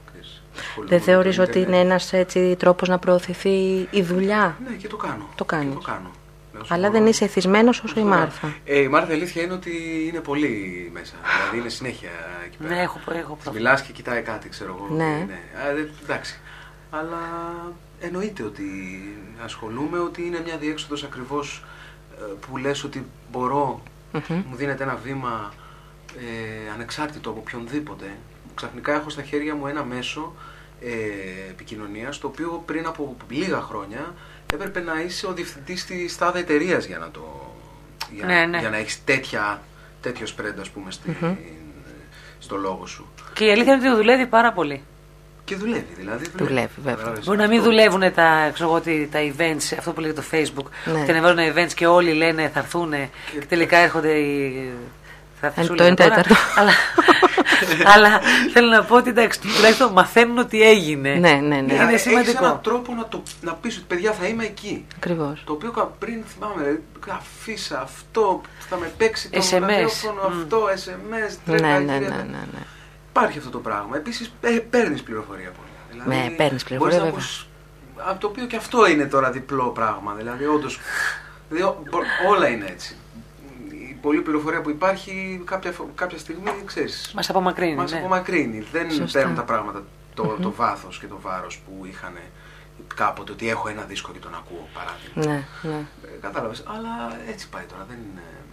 Δεν θεωρείς ότι είναι ένας έτσι τρόπος να προωθηθεί η δουλειά? Ναι, και το κάνω. Το κάνεις. Και το κάνω. Αλλά δεν είσαι εθισμένος όσο η Μάρθα. Ε, η Μάρθα, η αλήθεια είναι ότι είναι πολύ μέσα. Δηλαδή είναι συνέχεια εκεί πέρα. Ναι, έχω, έχω μιλάς και κοιτάει κάτι, ξέρω εγώ. Ναι. ναι. Α, εντάξει. Αλλά εννοείται ότι ασχολούμαι, ότι είναι μια διέξοδος ακριβώς που λες ότι μπορώ, mm-hmm. μου δίνεται ένα βήμα ε, ανεξάρτητο από οποιονδήποτε. Ξαφνικά έχω στα χέρια μου ένα μέσο ε, επικοινωνίας, το οποίο πριν από λίγα χρόνια έπρεπε να είσαι ο διευθυντής της τάδε εταιρείας για να το για, ναι, ναι. για να έχεις τέτοια, τέτοιο spread, ας πούμε, στη, mm-hmm. στο λόγο σου. Και η αλήθεια είναι ότι δουλεύει πάρα πολύ. Και δουλεύει, δηλαδή. Δουλεύει, δουλεύει βέβαια. Μπορεί να μην δουλεύουν τα, ξέρω, τα events, αυτό που λέγεται το Facebook. Ναι. Και ανεβαίνουν events και όλοι λένε θα έρθουν και, και τελικά έρχονται οι. Θα το εν τέταρτο. αλλά, αλλά θέλω να πω ότι εντάξει, τουλάχιστον μαθαίνουν ότι έγινε. Ναι, ναι, ναι. Είναι σημαντικό. Έχεις έναν τρόπο να, το, να πεις ότι παιδιά θα είμαι εκεί. Ακριβώς. Το οποίο πριν θυμάμαι, αφήσα αυτό, θα με παίξει το ραδιόφωνο, mm. αυτό, ες εμ ες, τρέχα, ναι, ναι, ναι, ναι, ναι. Υπάρχει αυτό το πράγμα. Επίσης παίρνεις πληροφορία πολύ. Δηλαδή, ναι, παίρνεις πληροφορία. Μπορείς να πεις, από το οποίο και αυτό είναι τώρα διπλό πράγμα. Δηλαδή, όντως, δηλαδή, όλα είναι έτσι. Η πολλή πληροφορία που υπάρχει κάποια, κάποια στιγμή, ξέρεις, μας απομακρύνει. Μας ναι. απομακρύνει. Δεν Σωστά. παίρνουν τα πράγματα το, mm-hmm. το βάθος και το βάρος που είχαν κάποτε, ότι έχω ένα δίσκο και τον ακούω, παράδειγμα. Ναι, ναι. Ε, κατάλαβες, αλλά έτσι πάει τώρα. Δεν,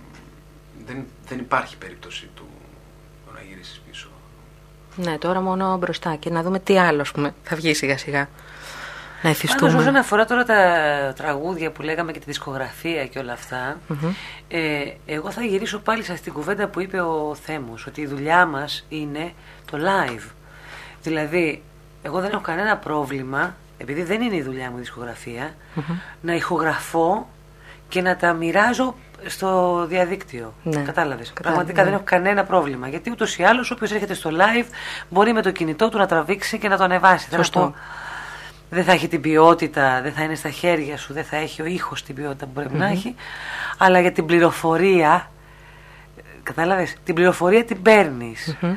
δεν, δεν υπάρχει περίπτωση του να γυρίσεις πίσω. Ναι, τώρα μόνο μπροστά και να δούμε τι άλλο, πούμε, θα βγει σιγά σιγά. Να εθιστούμε. Πάντως, όσον αφορά τώρα τα τραγούδια που λέγαμε και τη δισκογραφία και όλα αυτά, mm-hmm. ε, εγώ θα γυρίσω πάλι στην κουβέντα που είπε ο Θέμος, ότι η δουλειά μας είναι το live. Δηλαδή, εγώ δεν έχω κανένα πρόβλημα, επειδή δεν είναι η δουλειά μου η δισκογραφία, mm-hmm. να ηχογραφώ και να τα μοιράζω στο διαδίκτυο. Ναι. Κατάλαβες. Πραγματικά ναι. δεν έχω κανένα πρόβλημα. Γιατί ούτως ή άλλως όποιος έρχεται στο live μπορεί με το κινητό του να τραβήξει και να το ανεβάσει. Σωστό. Δεν θα έχει την ποιότητα, δεν θα είναι στα χέρια σου, δεν θα έχει ο ήχος την ποιότητα που πρέπει mm-hmm. να έχει. Αλλά για την πληροφορία, κατάλαβες, την πληροφορία την παίρνεις. Mm-hmm.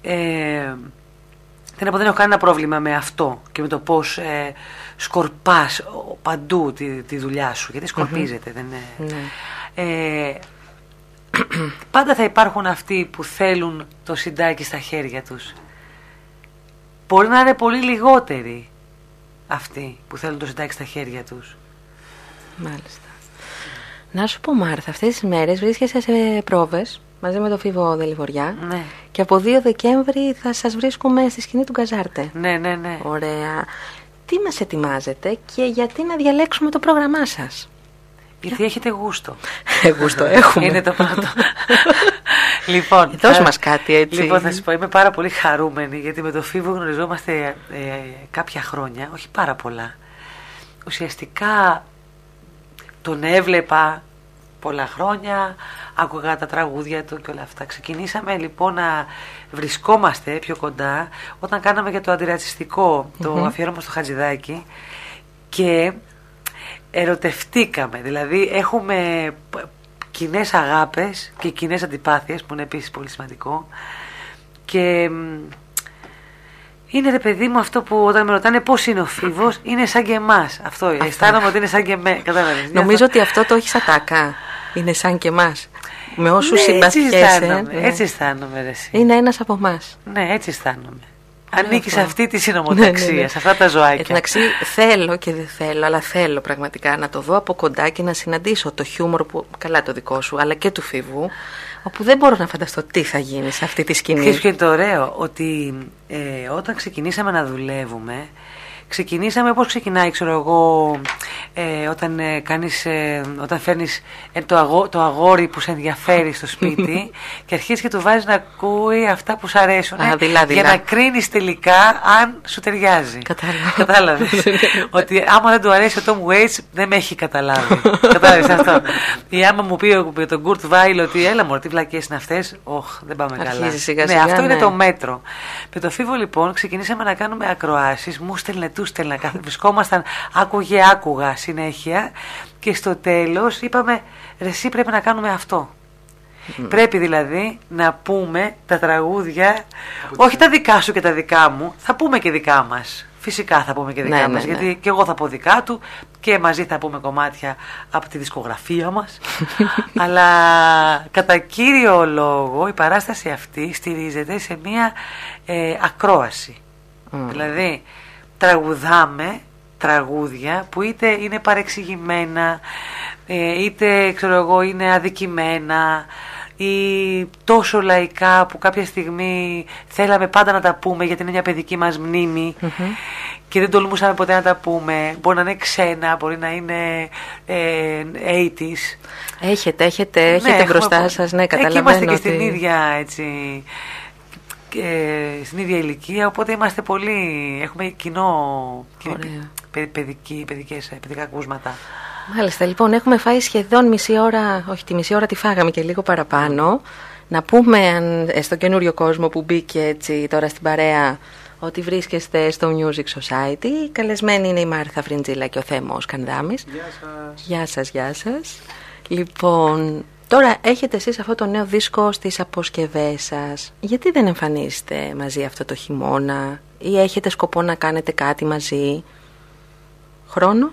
Ε, δεν, δεν έχω κανένα πρόβλημα με αυτό και με το πώς ε, σκορπάς παντού τη, τη δουλειά σου. Γιατί σκορπίζεται, mm-hmm. δεν είναι... Mm-hmm. Ε, πάντα θα υπάρχουν αυτοί που θέλουν το συντάκι στα χέρια τους. Μπορεί να είναι πολύ λιγότεροι αυτοί που θέλουν το συντάκι στα χέρια τους. Μάλιστα. Να σου πω, Μάρθα, αυτές τις μέρες βρίσκεσαι σε πρόβες μαζί με τον Φίβο Δελιβοριά. Ναι. Και από δύο Δεκέμβρη θα σας βρίσκουμε στη σκηνή του Γκαζάρτε. Ναι, ναι, ναι. Ωραία. Τι μας ετοιμάζετε και γιατί να διαλέξουμε το πρόγραμμά σας? Γιατί έχετε γούστο. Γούστο έχουμε. Είναι το πρώτο. Λοιπόν, δώσ' θα... μας κάτι έτσι. Λοιπόν, θα σας πω, είμαι πάρα πολύ χαρούμενη γιατί με τον Φίβο γνωριζόμαστε ε, κάποια χρόνια, όχι πάρα πολλά. Ουσιαστικά τον έβλεπα πολλά χρόνια, άκουγα τα τραγούδια του και όλα αυτά. Ξεκινήσαμε λοιπόν να βρισκόμαστε πιο κοντά όταν κάναμε για το αντιρατσιστικό, mm-hmm. το αφιέρωμα στο Χατζηδάκι και ερωτευτήκαμε, δηλαδή έχουμε κοινές αγάπες και κοινές αντιπάθειες που είναι επίσης πολύ σημαντικό και είναι, ρε παιδί μου, αυτό που όταν με ρωτάνε πώς είναι ο Φίβος, είναι σαν και εμάς. Αυτό, αισθάνομαι ότι είναι σαν και εμέ. Κατάλαβες. Νομίζω ότι αυτό το έχει ατάκα. Είναι σαν και εμάς. Με όσους ναι, συμπαθιέσαι. Έτσι αισθάνομαι, ρε εσύ. Είναι ένας από εμάς. Ναι, έτσι αισθάνομαι. Ανήκει σε αυτή τη συνωμοταξία, ναι, ναι, ναι. σε αυτά τα ζωάκια. Εντάξει, θέλω και δεν θέλω, αλλά θέλω πραγματικά να το δω από κοντά και να συναντήσω το χιούμορ που, καλά το δικό σου, αλλά και του Φίβου, όπου δεν μπορώ να φανταστώ τι θα γίνει σε αυτή τη σκηνή. Και ποιο είναι το ωραίο, ότι ε, όταν ξεκινήσαμε να δουλεύουμε, ξεκινήσαμε πώς ξεκινάει, ξέρω εγώ, ε, όταν, ε, κάνεις, ε, όταν φέρνεις ε, το, αγό, το αγόρι που σε ενδιαφέρει στο σπίτι και αρχίζεις και του βάζεις να ακούει αυτά που σου αρέσουν. Α, δειλά, δειλά. Για να κρίνεις τελικά αν σου ταιριάζει. Κατάλαβα. Κατάλαβες. Ότι άμα δεν του αρέσει ο Tom Waits, δεν με έχει καταλάβει. Κατάλαβες αυτό. Ή άμα μου πει τον Kurt Weill ότι έλα μωρέ, τι βλακίες είναι αυτές, όχ, δεν πάμε καλά. Αρχίζει σιγά ναι, σιγά, αυτό ναι. είναι το μέτρο. Με το Φίβο λοιπόν ξεκινήσαμε να κάνουμε ακροάσεις, μου στέλνε, του στέλνε, βρισκόμασταν, άκουγε, άκουγα συνέχεια και στο τέλος είπαμε, ρε εσύ πρέπει να κάνουμε αυτό. Mm. Πρέπει δηλαδή να πούμε τα τραγούδια, από όχι τα δικά σου και τα δικά μου, θα πούμε και δικά μας. Φυσικά θα πούμε και δικά ναι, μας, ναι, ναι. γιατί και εγώ θα πω δικά του και μαζί θα πούμε κομμάτια από τη δισκογραφία μας. Αλλά κατά κύριο λόγο η παράσταση αυτή στηρίζεται σε μία ε, ακρόαση. Mm. Δηλαδή τραγουδάμε τραγούδια που είτε είναι παρεξηγημένα, ε, είτε ξέρω εγώ είναι αδικημένα ή τόσο λαϊκά που κάποια στιγμή θέλαμε πάντα να τα πούμε γιατί είναι μια παιδική μας μνήμη mm-hmm. και δεν τολμούσαμε ποτέ να τα πούμε. Μπορεί να είναι ξένα, μπορεί να είναι ε, ογδόντα. Έχετε, έχετε, έχετε ναι, μπροστά έχουμε, σας, ναι, καταλαβαίνω. Εκεί είμαστε ότι... και στην ίδια έτσι... Και στην ίδια ηλικία, οπότε είμαστε πολύ, έχουμε κοινό παιδική, παιδικές, παιδικά ακούσματα. Μάλιστα, λοιπόν, έχουμε φάει σχεδόν μισή ώρα, όχι τη μισή ώρα τη φάγαμε και λίγο παραπάνω. Να πούμε αν, στον καινούριο κόσμο που μπήκε έτσι τώρα στην παρέα ότι βρίσκεστε στο Music Society. Καλεσμένοι είναι η Μάρθα Φριντζίλα και ο Θέμος Κανδάμης. Γεια σας. Γεια σας, γεια σας. Λοιπόν... Τώρα έχετε εσείς αυτό το νέο δίσκο στις αποσκευές σας. Γιατί δεν εμφανίζεστε μαζί αυτό το χειμώνα ή έχετε σκοπό να κάνετε κάτι μαζί? Χρόνο?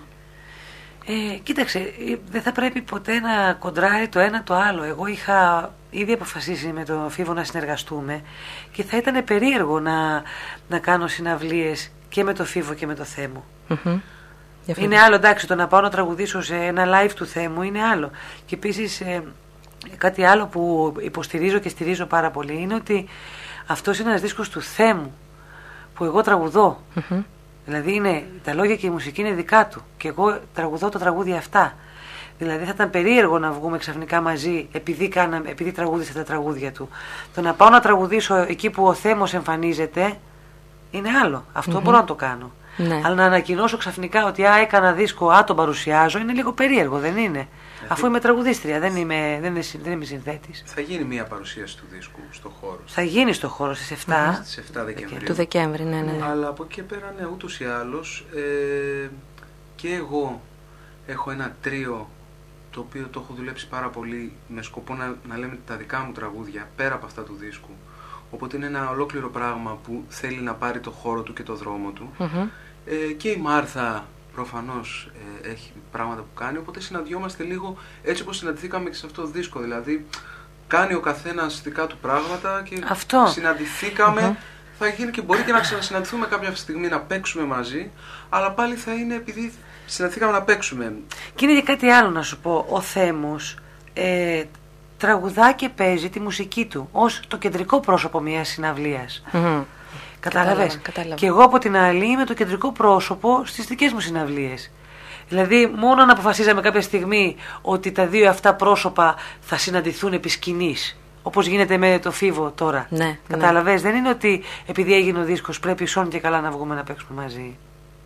Ε, κοίταξε, δεν θα πρέπει ποτέ να κοντράρει το ένα το άλλο. Εγώ είχα ήδη αποφασίσει με τον Φίβο να συνεργαστούμε και θα ήταν περίεργο να, να κάνω συναυλίες και με τον Φίβο και με το Θέμο. Mm-hmm. Είναι άλλο, εντάξει, το να πάω να τραγουδήσω σε ένα live του Θέμου είναι άλλο. Και επίσης ε, κάτι άλλο που υποστηρίζω και στηρίζω πάρα πολύ είναι ότι αυτός είναι ένας δίσκος του Θέμου που εγώ τραγουδώ. Mm-hmm. Δηλαδή είναι, τα λόγια και η μουσική είναι δικά του και εγώ τραγουδώ το τραγούδι αυτά. Δηλαδή θα ήταν περίεργο να βγούμε ξαφνικά μαζί επειδή, κάναμε, επειδή τραγούδισε τα τραγούδια του. Το να πάω να τραγουδήσω εκεί που ο Θέμος εμφανίζεται είναι άλλο. Αυτό mm-hmm. μπορώ να το κάνω. Ναι. Αλλά να ανακοινώσω ξαφνικά ότι α, έκανα δίσκο, α, τον παρουσιάζω, είναι λίγο περίεργο, δεν είναι? Ε, Αφού είμαι τραγουδίστρια, δεν είμαι, δεν είμαι, δεν είμαι συνθέτης. Θα γίνει μια παρουσίαση του δίσκου στο χώρο. Θα γίνει στο χώρο στις εφτά. Mm-hmm. Στις εφτά Δεκεμβρίου. Του Δεκέμβρη, ναι, ναι. Αλλά από εκεί πέρα, ναι, ούτως ή άλλως, ε, και εγώ έχω ένα τρίο το οποίο το έχω δουλέψει πάρα πολύ με σκοπό να, να λέμε τα δικά μου τραγούδια πέρα από αυτά του δίσκου. Οπότε είναι ένα ολόκληρο πράγμα που θέλει να πάρει το χώρο του και το δρόμο του. Mm-hmm. Ε, και η Μάρθα προφανώς ε, έχει πράγματα που κάνει, οπότε συναντιόμαστε λίγο έτσι όπως συναντηθήκαμε και σε αυτό το δίσκο. Δηλαδή κάνει ο καθένας δικά του πράγματα και αυτό. συναντηθήκαμε. Mm-hmm. Θα γίνει και μπορεί και να ξανασυναντηθούμε κάποια στιγμή να παίξουμε μαζί, αλλά πάλι θα είναι επειδή συναντηθήκαμε να παίξουμε. Και είναι και κάτι άλλο να σου πω. Ο Θέμος ε, τραγουδά και παίζει τη μουσική του ως το κεντρικό πρόσωπο μιας συναυλίας. Mm-hmm. Κατάλαβες. Και εγώ από την άλλη είμαι το κεντρικό πρόσωπο στις δικές μου συναυλίες. Δηλαδή μόνο αν αποφασίζαμε κάποια στιγμή ότι τα δύο αυτά πρόσωπα θα συναντηθούν επί σκηνής, όπως γίνεται με το Φίβο τώρα. Ναι, κατάλαβες. Ναι. Δεν είναι ότι επειδή έγινε ο δίσκος πρέπει σώνει και καλά να βγούμε να παίξουμε μαζί.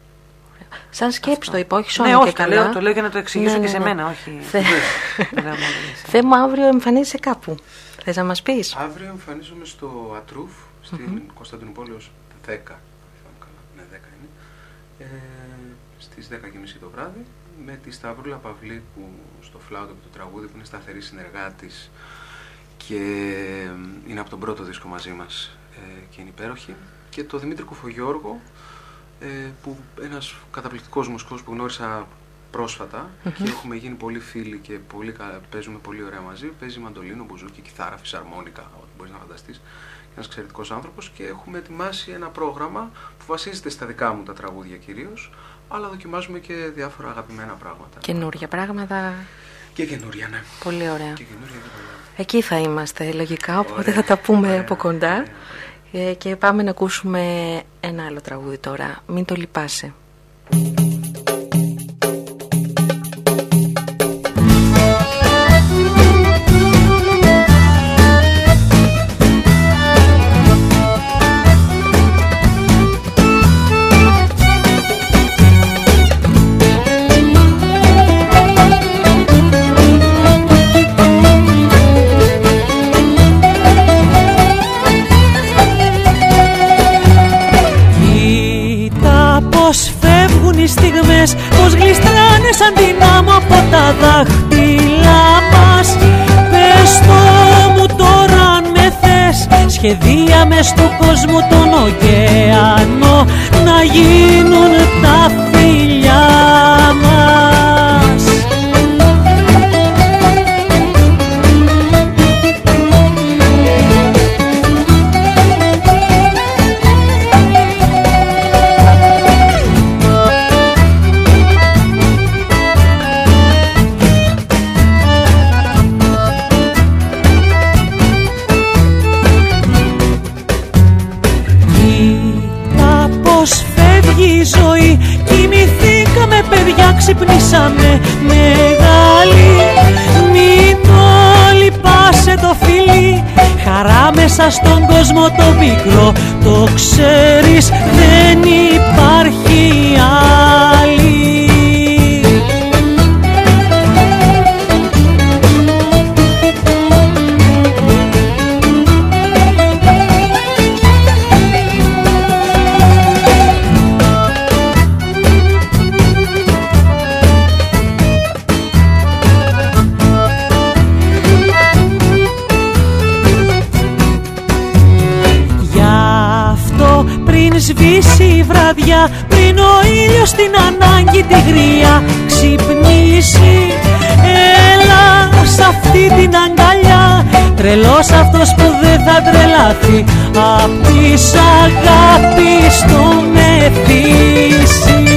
Σαν σκέψη το είπα, όχι σώνει ναι, και όχι, καλά. Το λέω, το λέω για να το εξηγήσω ναι, και ναι, σε ναι. μένα, όχι. Θε... Θέμου, αύριο εμφανίζεσαι κάπου. Θες να μας πεις? Αύριο εμφανίζομαι στο Ατρούφ, στην mm-hmm. Κωνσταντινούπολη ως δέκα. Ναι, δέκα είναι. Ε, στις δέκα και μισή το βράδυ, με τη Σταυρούλα Παυλή που στο φλάουτο και το τραγούδι που είναι σταθερή συνεργάτης και είναι από τον πρώτο δίσκο μαζί μας ε, και είναι υπέροχη, και το Δημήτρη Κουφογιώργο, ε, που ένας καταπληκτικός μουσικός που γνώρισα πρόσφατα mm-hmm. και έχουμε γίνει πολύ φίλοι και πολύ, παίζουμε πολύ ωραία μαζί. Παίζει μαντολίνο, μπουζούκι, κιθάρα, φυσαρμόνικα, ό,τι μπορείς να φανταστείς. Ένας εξαιρετικός άνθρωπος και έχουμε ετοιμάσει ένα πρόγραμμα που βασίζεται στα δικά μου τα τραγούδια κυρίως, αλλά δοκιμάζουμε και διάφορα αγαπημένα πράγματα. Καινούρια πράγματα. Και καινούρια, ναι. Πολύ ωραία. Και καινούρια, και πολύ ωραία. Εκεί θα είμαστε λογικά, οπότε ωραία, θα τα πούμε ωραία, από κοντά. Ωραία, ωραία. Και πάμε να ακούσουμε ένα άλλο τραγούδι τώρα. Μην το λυπάσαι. Πως γλιστράνε σαν την άμμο από τα δάχτυλά μας. Πες το μου τώρα αν με θες, σχεδία μες του κόσμου τον ωκεανό να γίνουν τα φιλιά μας. Ξυπνήσαμε μεγάλη, μην το λυπάσαι το φιλί. Χαρά μέσα στον κόσμο το μικρό, το ξέρεις δεν υπάρχει άλλη. Σβήσει η βραδιά, πριν ο ήλιος την ανάγκη τη γριά ξυπνήσει. Έλα σ' αυτή την αγκαλιά, τρελός αυτός που δεν θα τρελαθεί, απ' της αγάπης το μεθύσει.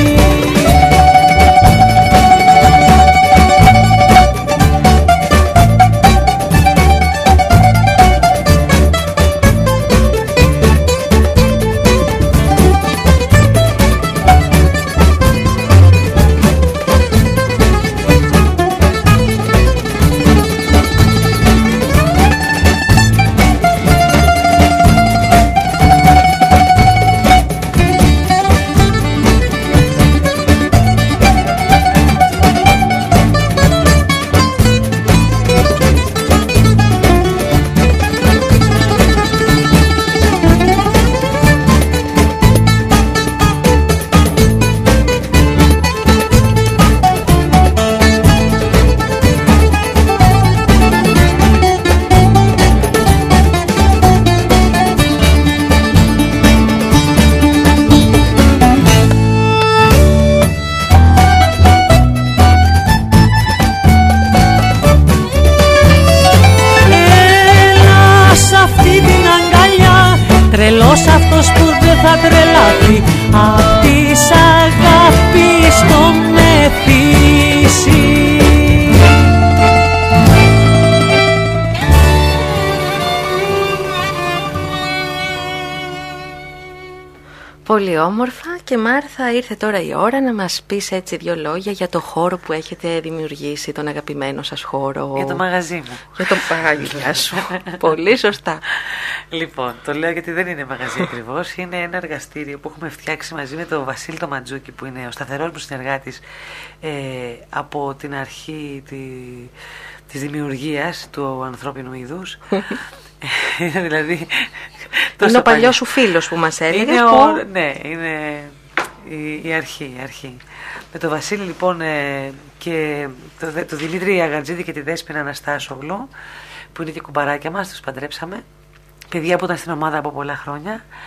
Τρελός αυτός που δεν θα τρελαθεί, απ' της αγάπης το μεθύσει. Πολύ όμορφα. Και Μάρθα, ήρθε τώρα η ώρα να μας πεις έτσι δύο λόγια για το χώρο που έχετε δημιουργήσει, τον αγαπημένο σας χώρο. Για το μαγαζί μου. Για το μαγαζί σου. Πολύ σωστά. Λοιπόν, το λέω γιατί δεν είναι μαγαζί ακριβώς. Είναι ένα εργαστήριο που έχουμε φτιάξει μαζί με τον Βασίλη το Μαντζούκι, που είναι ο σταθερός μου συνεργάτης ε, από την αρχή τη, της δημιουργίας του ανθρώπινου είδους. Είναι δηλαδή... Είναι ο παλιός σου φίλος που μας έλεγες. Είναι που... ο, ναι, είναι η, η αρχή, η αρχή. Με τον Βασίλη λοιπόν ε, και το, το Δημήτρη Αγαντζίδη και τη Δέσποινα Αναστάσογλου, που είναι και κουμπαράκια μας, τους παντρέψαμε. Παιδιά που ήταν στην ομάδα από πολλά χρόνια.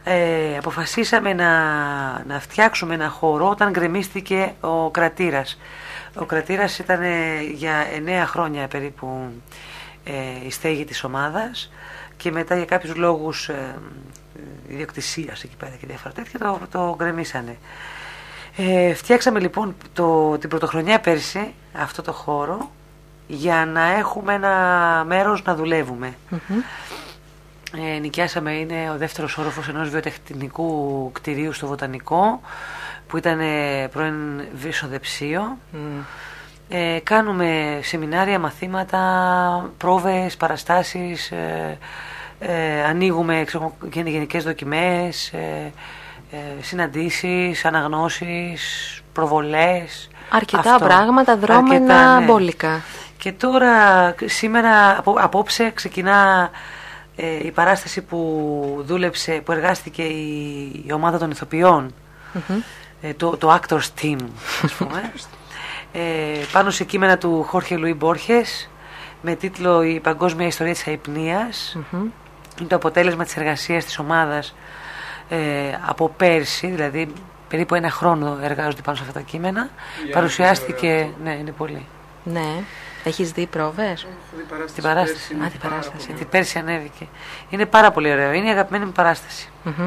ε, αποφασίσαμε να, να φτιάξουμε ένα χώρο όταν γκρεμίστηκε ο κρατήρας. Ο κρατήρας ήταν για εννέα χρόνια περίπου ε, η στέγη της ομάδας και μετά για κάποιους λόγους ε, ιδιοκτησίας εκεί πέρα και διάφορα τέτοια το, το γκρεμίσανε. Ε, φτιάξαμε λοιπόν το, την πρωτοχρονιά πέρσι αυτό το χώρο για να έχουμε ένα μέρος να δουλεύουμε. Mm-hmm. Ε, νοικιάσαμε, είναι ο δεύτερος όροφος ενός βιοτεχνικού κτηρίου στο Βοτανικό που ήταν πρώην βυσοδεψίο. Mm. Ε, κάνουμε σεμινάρια, μαθήματα, πρόβες, παραστάσεις, ε, ε, ανοίγουμε ξέρω, γενικές δοκιμές, ε, ε, συναντήσεις, αναγνώσεις, προβολές. Αρκετά αυτό. Πράγματα δρόμενα, αρκετά, ναι. Μπόλικα. Και τώρα σήμερα, απο, απόψε ξεκινά ε, η παράσταση που δούλεψε, που εργάστηκε η, η ομάδα των ηθοποιών. Mm-hmm. Το, το Actors Team, ας πούμε, ε, πάνω σε κείμενα του Χόρχε Λουί Μπόρχες με τίτλο «Η παγκόσμια ιστορία της αϊπνίας». Mm-hmm. Είναι το αποτέλεσμα της εργασίας της ομάδας ε, από πέρσι, δηλαδή περίπου ένα χρόνο εργάζονται πάνω σε αυτά τα κείμενα. Yeah, Παρουσιάστηκε, yeah, ναι, είναι πολύ. Ναι. Έχεις δει πρόβες? Έχω δει παράσταση. Την παράσταση. Α, την παράσταση. Την πέρσι ανέβηκε. Είναι πάρα πολύ ωραίο. Είναι η αγαπημένη μου παράσταση. Mm-hmm.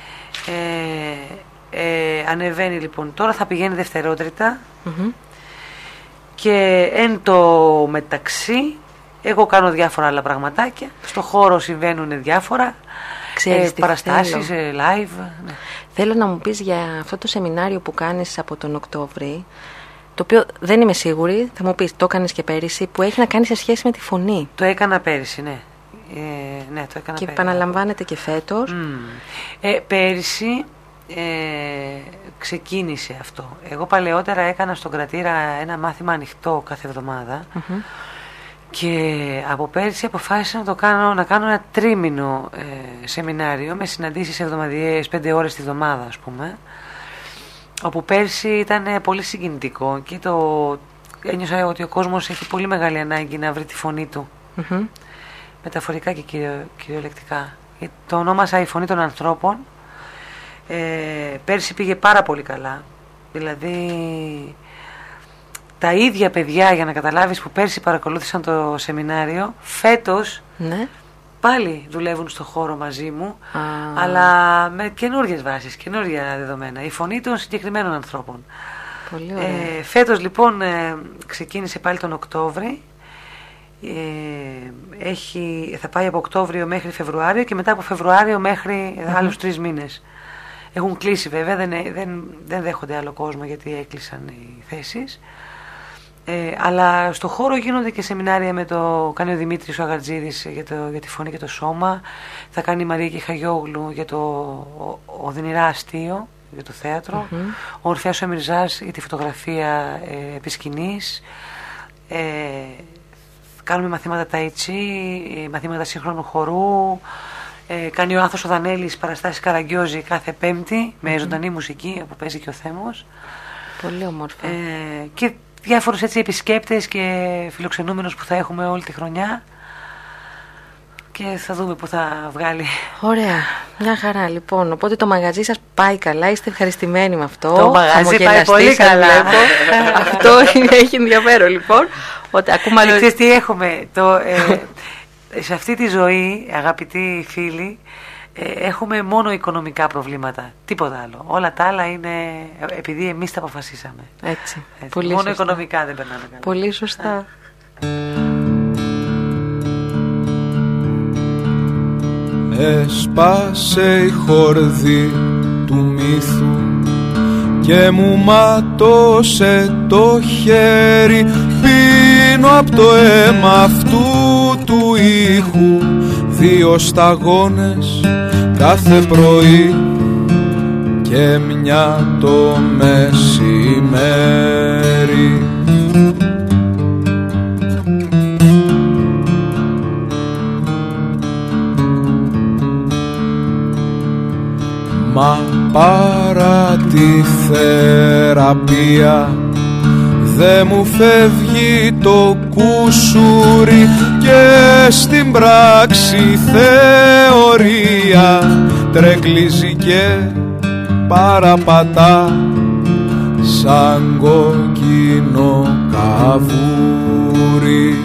Ε, Ε, ανεβαίνει λοιπόν, τώρα θα πηγαίνει δευτερότριτα mm-hmm. και εν το μεταξύ εγώ κάνω διάφορα άλλα πραγματάκια, στο χώρο συμβαίνουν διάφορα. Ξέρεις, ε, παραστάσεις, ε, live, ναι. Θέλω να μου πεις για αυτό το σεμινάριο που κάνεις από τον Οκτώβρη, το οποίο δεν είμαι σίγουρη, θα μου πεις, το έκανες και πέρυσι, που έχει να κάνει σε σχέση με τη φωνή. Το έκανα πέρυσι, ναι. Ε, ναι το έκανα και πέρυσι. επαναλαμβάνεται και φέτος. Mm. Ε, πέρυσι Ε, ξεκίνησε αυτό. Εγώ παλαιότερα έκανα στον κρατήρα ένα μάθημα ανοιχτό κάθε εβδομάδα mm-hmm. και από πέρυσι αποφάσισα να το κάνω, να κάνω ένα τρίμηνο ε, σεμινάριο με συναντήσεις εβδομαδιαίες, πέντε ώρες τη εβδομάδα ας πούμε, όπου πέρυσι ήταν πολύ συγκινητικό και το ένιωσα ότι ο κόσμος έχει πολύ μεγάλη ανάγκη να βρει τη φωνή του mm-hmm. μεταφορικά και κυριο, κυριολεκτικά. Το ονόμασα η φωνή των ανθρώπων. Ε, πέρσι πήγε πάρα πολύ καλά. Δηλαδή τα ίδια παιδιά, για να καταλάβεις, που πέρσι παρακολούθησαν το σεμινάριο, φέτος ναι. πάλι δουλεύουν στο χώρο μαζί μου, ah. αλλά με καινούργιες βάσεις, καινούργια δεδομένα. Η φωνή των συγκεκριμένων ανθρώπων. Πολύ ωραία. Ε, φέτος λοιπόν ε, ξεκίνησε πάλι τον Οκτώβρη. Ε, έχει, θα πάει από Οκτώβριο μέχρι Φεβρουάριο και μετά από Φεβρουάριο μέχρι mm-hmm. άλλους τρεις μήνες. Έχουν κλείσει βέβαια, δεν, δεν, δεν δέχονται άλλο κόσμο γιατί έκλεισαν οι θέσεις. Ε, αλλά στο χώρο γίνονται και σεμινάρια με το κάνει ο Δημήτρης ο Αγαρτζίδης για, το, για τη φωνή και το σώμα. Θα κάνει η Μαρία Κιχαγιόγλου για το οδυνηρά αστείο, για το θέατρο. Mm-hmm. Ο Ορφέας ο Μιρζάς για τη φωτογραφία ε, επί σκηνής. Ε, κάνουμε μαθήματα ταϊτσί, μαθήματα σύγχρονου χορού. Ε, κάνει ο Άθος ο Δανέλης παραστάσεις Καραγκιόζη κάθε Πέμπτη mm-hmm. με ζωντανή μουσική που παίζει και ο Θέμος. Πολύ όμορφα. Ε, και διάφορους έτσι επισκέπτες και φιλοξενούμενους που θα έχουμε όλη τη χρονιά και θα δούμε που θα βγάλει. Ωραία, μια χαρά λοιπόν. Οπότε το μαγαζί σας πάει καλά, είστε ευχαριστημένοι με αυτό. Το μαγαζί πάει πολύ καλά. Αυτό έχει ενδιαφέρον λοιπόν. Ότι ακούμε άλλο... Ξέρεις τι έχουμε, το, ε, σε αυτή τη ζωή, αγαπητοί φίλοι, ε, έχουμε μόνο οικονομικά προβλήματα, τίποτα άλλο. Όλα τα άλλα είναι επειδή εμείς τα αποφασίσαμε. Έτσι, Έτσι. Πολύ μόνο σωστά. Οικονομικά δεν περνάμε καλά. Πολύ σωστά. Έσπασε η χορδή του μύθου και μου μάτωσε το χέρι. Πίνω απ' το αίμα αυτού του ήχου δύο σταγόνες κάθε πρωί και μια το μεσημέρι. Μα παρά τη θεραπεία δε μου φεύγει το κουσούρι και στην πράξη θεωρία τρέκλιζει και παραπατά σαν κόκκινο καβούρι.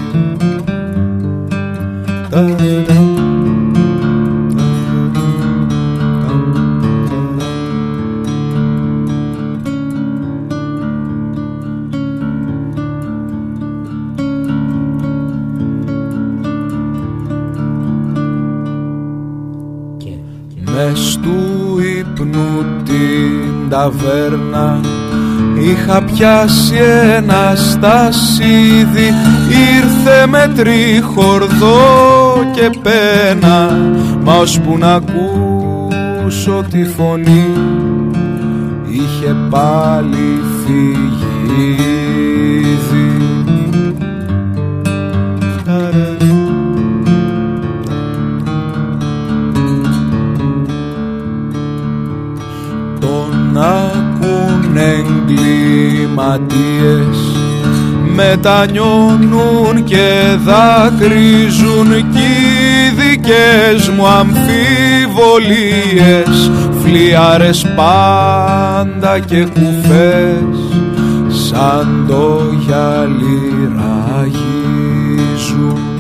Μες του ύπνου την ταβέρνα είχα πιάσει ένα στασίδι, ήρθε με τριχορδό και πένα, μα ώσπου να ακούσω τη φωνή είχε πάλι φύγει ήδη. Εγκληματίες μετανιώνουν και δάκρυζουν κι οι δικές μου αμφιβολίες φλιάρες πάντα και κουφές σαν το γυαλί ραγίζουν.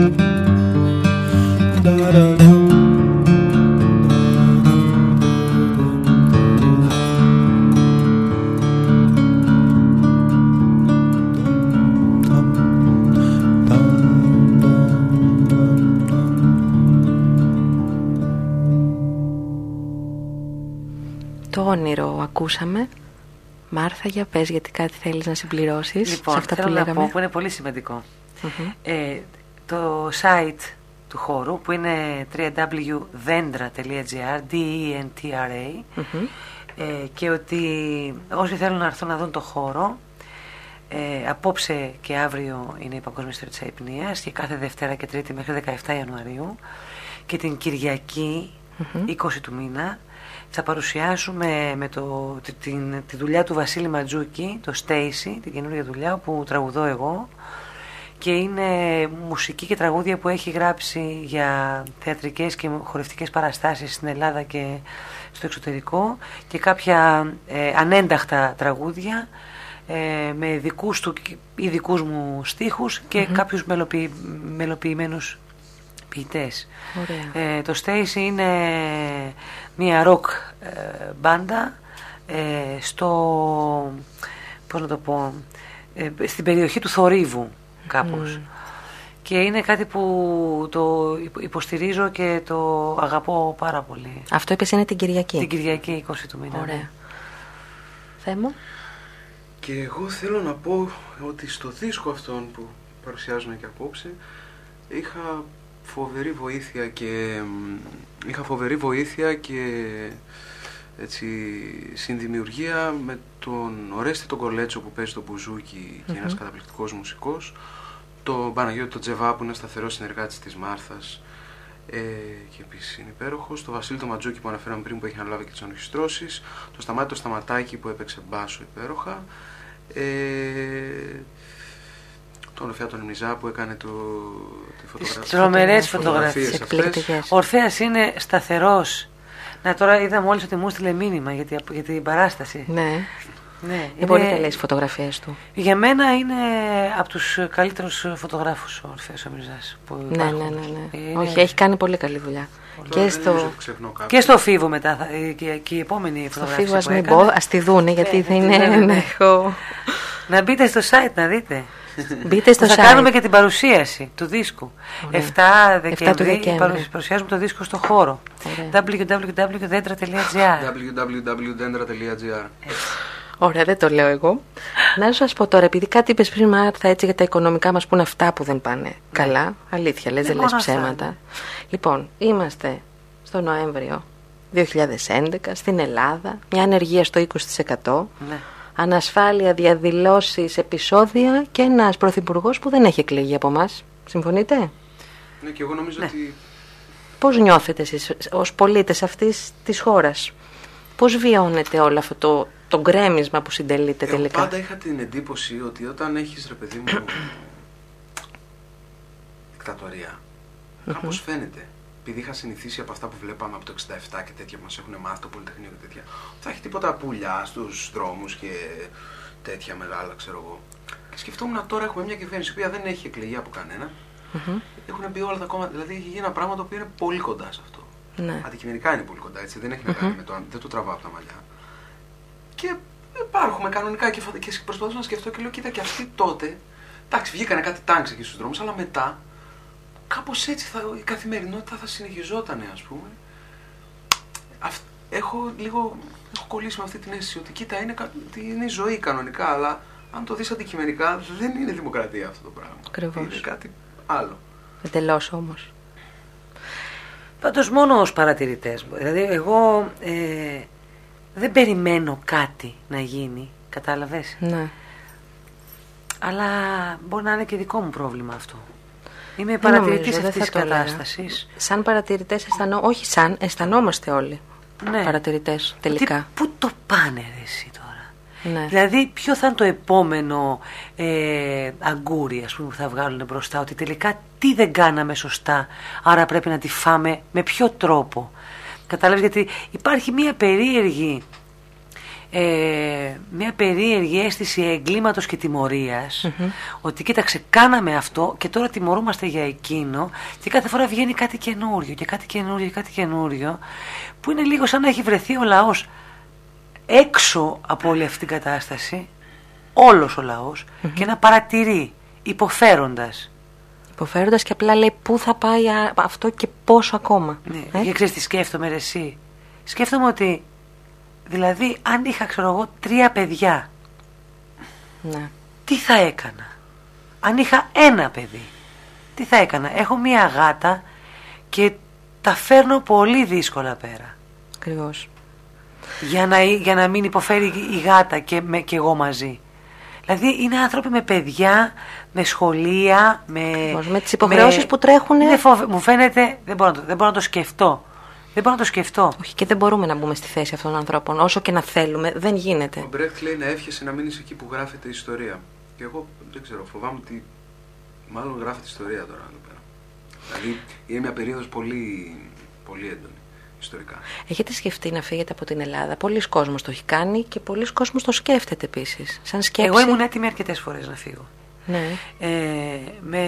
Το όνειρο ακούσαμε. Μάρθα, για πες, γιατί κάτι θέλεις να συμπληρώσεις. Λοιπόν, σε αυτά θέλω που να λέγαμε. πω που είναι πολύ σημαντικό. Mm-hmm. Ε, το site του χώρου που είναι double-u double-u double-u τελεία δέντρα τελεία gr ντι ι εν τι αρ έι Mm-hmm. ε, και ότι όσοι θέλουν να έρθουν να δουν το χώρο, ε, απόψε και αύριο είναι η Παγκόσμια Ιστορία της Αϊπνίας και κάθε Δευτέρα και Τρίτη μέχρι δεκαεφτά Ιανουαρίου και την Κυριακή Mm-hmm. είκοσι του μήνα θα παρουσιάσουμε με το, τη, την, τη δουλειά του Βασίλη Ματζούκη, το Stacy, την καινούργια δουλειά που τραγουδώ εγώ, και είναι μουσική και τραγούδια που έχει γράψει για θεατρικές και χορευτικές παραστάσεις στην Ελλάδα και στο εξωτερικό και κάποια ε, ανένταχτα τραγούδια ε, με δικούς του ή δικούς μου στίχους και mm-hmm. κάποιους μελοποιη, μελοποιημένους ποιητές. Ε, το Stacy είναι μια ροκ ε, μπάντα ε, στο, πώς να το πω, ε, στην περιοχή του Θορύβου κάπως. Mm. Και είναι κάτι που το υποστηρίζω και το αγαπώ πάρα πολύ. Αυτό είπες είναι την Κυριακή. Την Κυριακή είκοσι του μήνα. Ωραία. Θέμο. Και εγώ θέλω να πω ότι στο δίσκο αυτόν που παρουσιάζουμε και απόψε είχα φοβερή βοήθεια και είχα φοβερή βοήθεια και έτσι συνδημιουργία με τον Ορέστη τον Κολέτσο που παίζει το μπουζούκι και mm-hmm. ένας καταπληκτικός μουσικός, τον Παναγιώτη τον Τζεβά που είναι σταθερός συνεργάτης της Μάρθας ε, και επίσης είναι υπέροχος, τον Βασίλη τον Ματζούκι που αναφέραμε πριν που έχει αναλάβει και τις ορχιστρώσεις, τον Σταμάτη τον Σταματάκη που έπαιξε μπάσο υπέροχα, ε, τον Ορφέα τον Μιζά που έκανε το, τη φωτογραφία. Τις τρομερές φωτογραφίες. Ο Ορφέας είναι σταθερός. Να, τώρα είδα μόλις ότι μου έστειλε μήνυμα για την, για την παράσταση. Ναι. Ναι, είναι, είναι πολύ καλές οι φωτογραφίες του. Για μένα είναι από τους καλύτερους φωτογράφους ο Ορφέας ο Μιζάς. Ναι, ναι, ναι, ναι. Είναι... Όχι, έχει κάνει πολύ καλή δουλειά. Και στο... και στο Φίβο μετά, και, και η επόμενη φωτογραφία. Στο Φίβο ας μην πω, ας τη δούνε, γιατί ναι, θα είναι... Ναι, ναι, ναι. Έχω... Να μπείτε στο site να δείτε. Μπείτε στο θα site. κάνουμε και την παρουσίαση του δίσκου. Ωραία. εφτά Δεκεμβρίου παρουσιάζουμε το δίσκο στο χώρο. double-u double-u double-u τελεία δέντρα τελεία gr double-u double-u double-u τελεία δέντρα τελεία gr. Ωραία, δεν το λέω εγώ. Να σας πω τώρα, επειδή κάτι είπες πριν, Μάρθα, έτσι για τα οικονομικά μας που είναι αυτά που δεν πάνε καλά. Αλήθεια, λες, δεν λες ψέματα. Λοιπόν, είμαστε στο Νοέμβριο δύο χιλιάδες έντεκα στην Ελλάδα, μια ανεργία στο είκοσι τοις εκατό. Ναι. Ανασφάλεια, διαδηλώσεις, επεισόδια και ένας πρωθυπουργός που δεν έχει εκλεγεί από εμάς. Συμφωνείτε? Ναι, και εγώ νομίζω ναι. ότι... Πώς νιώθετε εσείς ως πολίτες αυτής της χώρας? Πώς βιώνετε όλο αυτό το το γκρέμισμα που συντελείται Εγώ τελικά. πάντα είχα την εντύπωση ότι όταν έχεις, ρε παιδί μου, δικτατορία, κάπως φαίνεται. Επειδή είχα συνηθίσει από αυτά που βλέπαμε από το εξήντα επτά και τέτοια που μας έχουν μάθει το Πολυτεχνείο και τέτοια, θα έχει τίποτα πουλιά στους δρόμους και τέτοια μεγάλα, ξέρω εγώ. Και σκεφτόμουν τώρα έχουμε μια κυβέρνηση που δεν έχει εκλεγεί από κανένα. Mm-hmm. Έχουν μπει όλα τα κόμματα, δηλαδή έχει γίνει ένα πράγμα το οποίο είναι πολύ κοντά σε αυτό. Ναι. Αντικειμενικά είναι πολύ κοντά, έτσι, δεν έχει mm-hmm. να κάνει με το, δεν το τραβάω από τα μαλλιά. Και υπάρχουμε κανονικά και, και προσπαθώ να σκεφτώ και λέω, κοίτα και αυτοί τότε, εντάξει, βγήκανε κάτι τάγκς εκεί στους δρόμους, αλλά μετά κάπως έτσι θα, η καθημερινότητα θα συνεχιζότανε, ας πούμε. Αυ, έχω λίγο, έχω κολλήσει με αυτή την αίσθηση ότι κοίτα είναι, είναι η ζωή κανονικά, αλλά αν το δεις αντικειμενικά δεν είναι δημοκρατία αυτό το πράγμα. Ακριβώς. Είναι κάτι άλλο. Εντελώς όμως. Πάντως μόνο ως παρατηρητές. Δηλαδή εγώ ε, δεν περιμένω κάτι να γίνει, κατάλαβες. Ναι. Αλλά μπορεί να είναι και δικό μου πρόβλημα αυτό. Είμαι παρατηρητής αυτής της κατάστασης. Σαν παρατηρητές αισθανό, όχι σαν, αισθανόμαστε όλοι. Ναι. Παρατηρητές τελικά. Πού το πάνε ρε εσύ τώρα. Ναι. Δηλαδή ποιο θα είναι το επόμενο ε, αγκούρι, ας πούμε, που θα βγάλουν μπροστά, ότι τελικά τι δεν κάναμε σωστά, άρα πρέπει να τη φάμε με ποιο τρόπο. Κατάλαβες, γιατί υπάρχει μια περίεργη ε, μια περίεργη αίσθηση εγκλήματος και τιμωρίας, mm-hmm. ότι κοίταξε κάναμε αυτό και τώρα τιμωρούμαστε για εκείνο και κάθε φορά βγαίνει κάτι καινούριο και κάτι καινούριο και κάτι καινούριο, που είναι λίγο σαν να έχει βρεθεί ο λαός έξω από όλη αυτή την κατάσταση, όλος ο λαός, mm-hmm. και να παρατηρεί υποφέροντας. Υποφέροντας και απλά λέει πού θα πάει αυτό και πόσο ακόμα. Ναι, ε? Και ξέρεις τι σκέφτομαι ρε εσύ. Σκέφτομαι ότι δηλαδή αν είχα, ξέρω εγώ, τρία παιδιά, ναι. τι θα έκανα. Αν είχα ένα παιδί, τι θα έκανα. Έχω μία γάτα και τα φέρνω πολύ δύσκολα πέρα. Ακριβώς. Για να, για να μην υποφέρει η γάτα και, με, και εγώ μαζί. Δηλαδή είναι άνθρωποι με παιδιά, με σχολεία, με, με τις υποχρεώσεις με, που τρέχουν. Φοβε, μου φαίνεται, δεν μπορώ, δεν μπορώ να το σκεφτώ. Δεν μπορώ να το σκεφτώ. Όχι, και δεν μπορούμε να μπούμε στη θέση αυτών των ανθρώπων. Όσο και να θέλουμε, δεν γίνεται. Ο Μπρέχτ λέει να εύχεσαι να μείνεις εκεί που γράφεται η ιστορία. Και εγώ δεν ξέρω, φοβάμαι ότι μάλλον γράφεται η ιστορία τώρα εδώ πέρα. Δηλαδή είναι μια περίοδος πολύ, πολύ έντονη ιστορικά. Έχετε σκεφτεί να φύγετε από την Ελλάδα? Πολλοί κόσμος το έχει κάνει και πολλοί κόσμος το σκέφτεται επίσης. Σαν σκέψη. Εγώ ήμουν έτοιμη αρκετές φορές να φύγω. Ναι. Ε, με...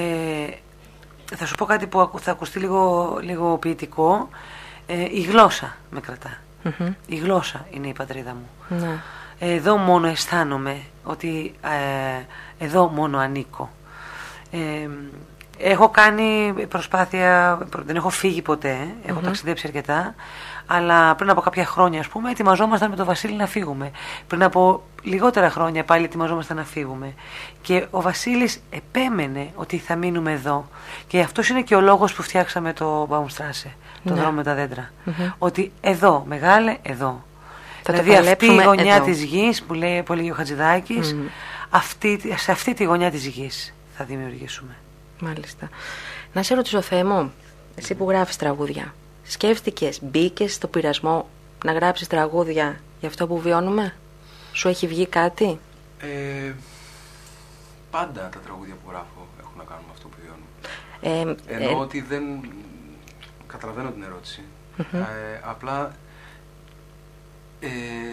Θα σου πω κάτι που θα ακουστεί λίγο, λίγο ποιητικό. Ε, η γλώσσα με κρατά. Mm-hmm. Η γλώσσα είναι η πατρίδα μου. Ναι. Εδώ μόνο αισθάνομαι ότι ε, εδώ μόνο ανήκω. Ε, έχω κάνει προσπάθεια, δεν έχω φύγει ποτέ, έχω mm-hmm. ταξιδέψει αρκετά, αλλά πριν από κάποια χρόνια, ας πούμε, ετοιμαζόμασταν με τον Βασίλη να φύγουμε. Πριν από λιγότερα χρόνια πάλι ετοιμαζόμασταν να φύγουμε. Και ο Βασίλης επέμενε ότι θα μείνουμε εδώ. Και αυτός είναι και ο λόγος που φτιάξαμε το Baumstrasse, το ναι. δρόμο με τα δέντρα. Mm-hmm. Ότι εδώ, μεγάλε, εδώ. Θα δηλαδή αυτή η γωνιά εδώ. Της γης που λέει, που λέει ο Χατζηδάκης, mm. αυτή, σε αυτή τη γωνιά της γης θα δημιουργήσουμε. Μάλιστα. Να σε ρωτήσω, Θεέ μου, εσύ που γράφεις τραγούδια, σκέφτηκες, μπήκες στο πειρασμό να γράψεις τραγούδια για αυτό που βιώνουμε? Σου έχει βγει κάτι? Ε, πάντα τα τραγούδια που γράφω έχουν να κάνουν με αυτό που βιώνουμε. Ε, Ενώ ε, ότι δεν... Καταλαβαίνω την ερώτηση. Mm-hmm. Ε, απλά ε,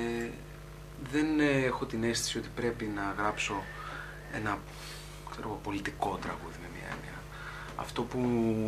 δεν έχω την αίσθηση ότι πρέπει να γράψω ένα, ξέρω, πολιτικό τραγούδι με μια έννοια. Αυτό που...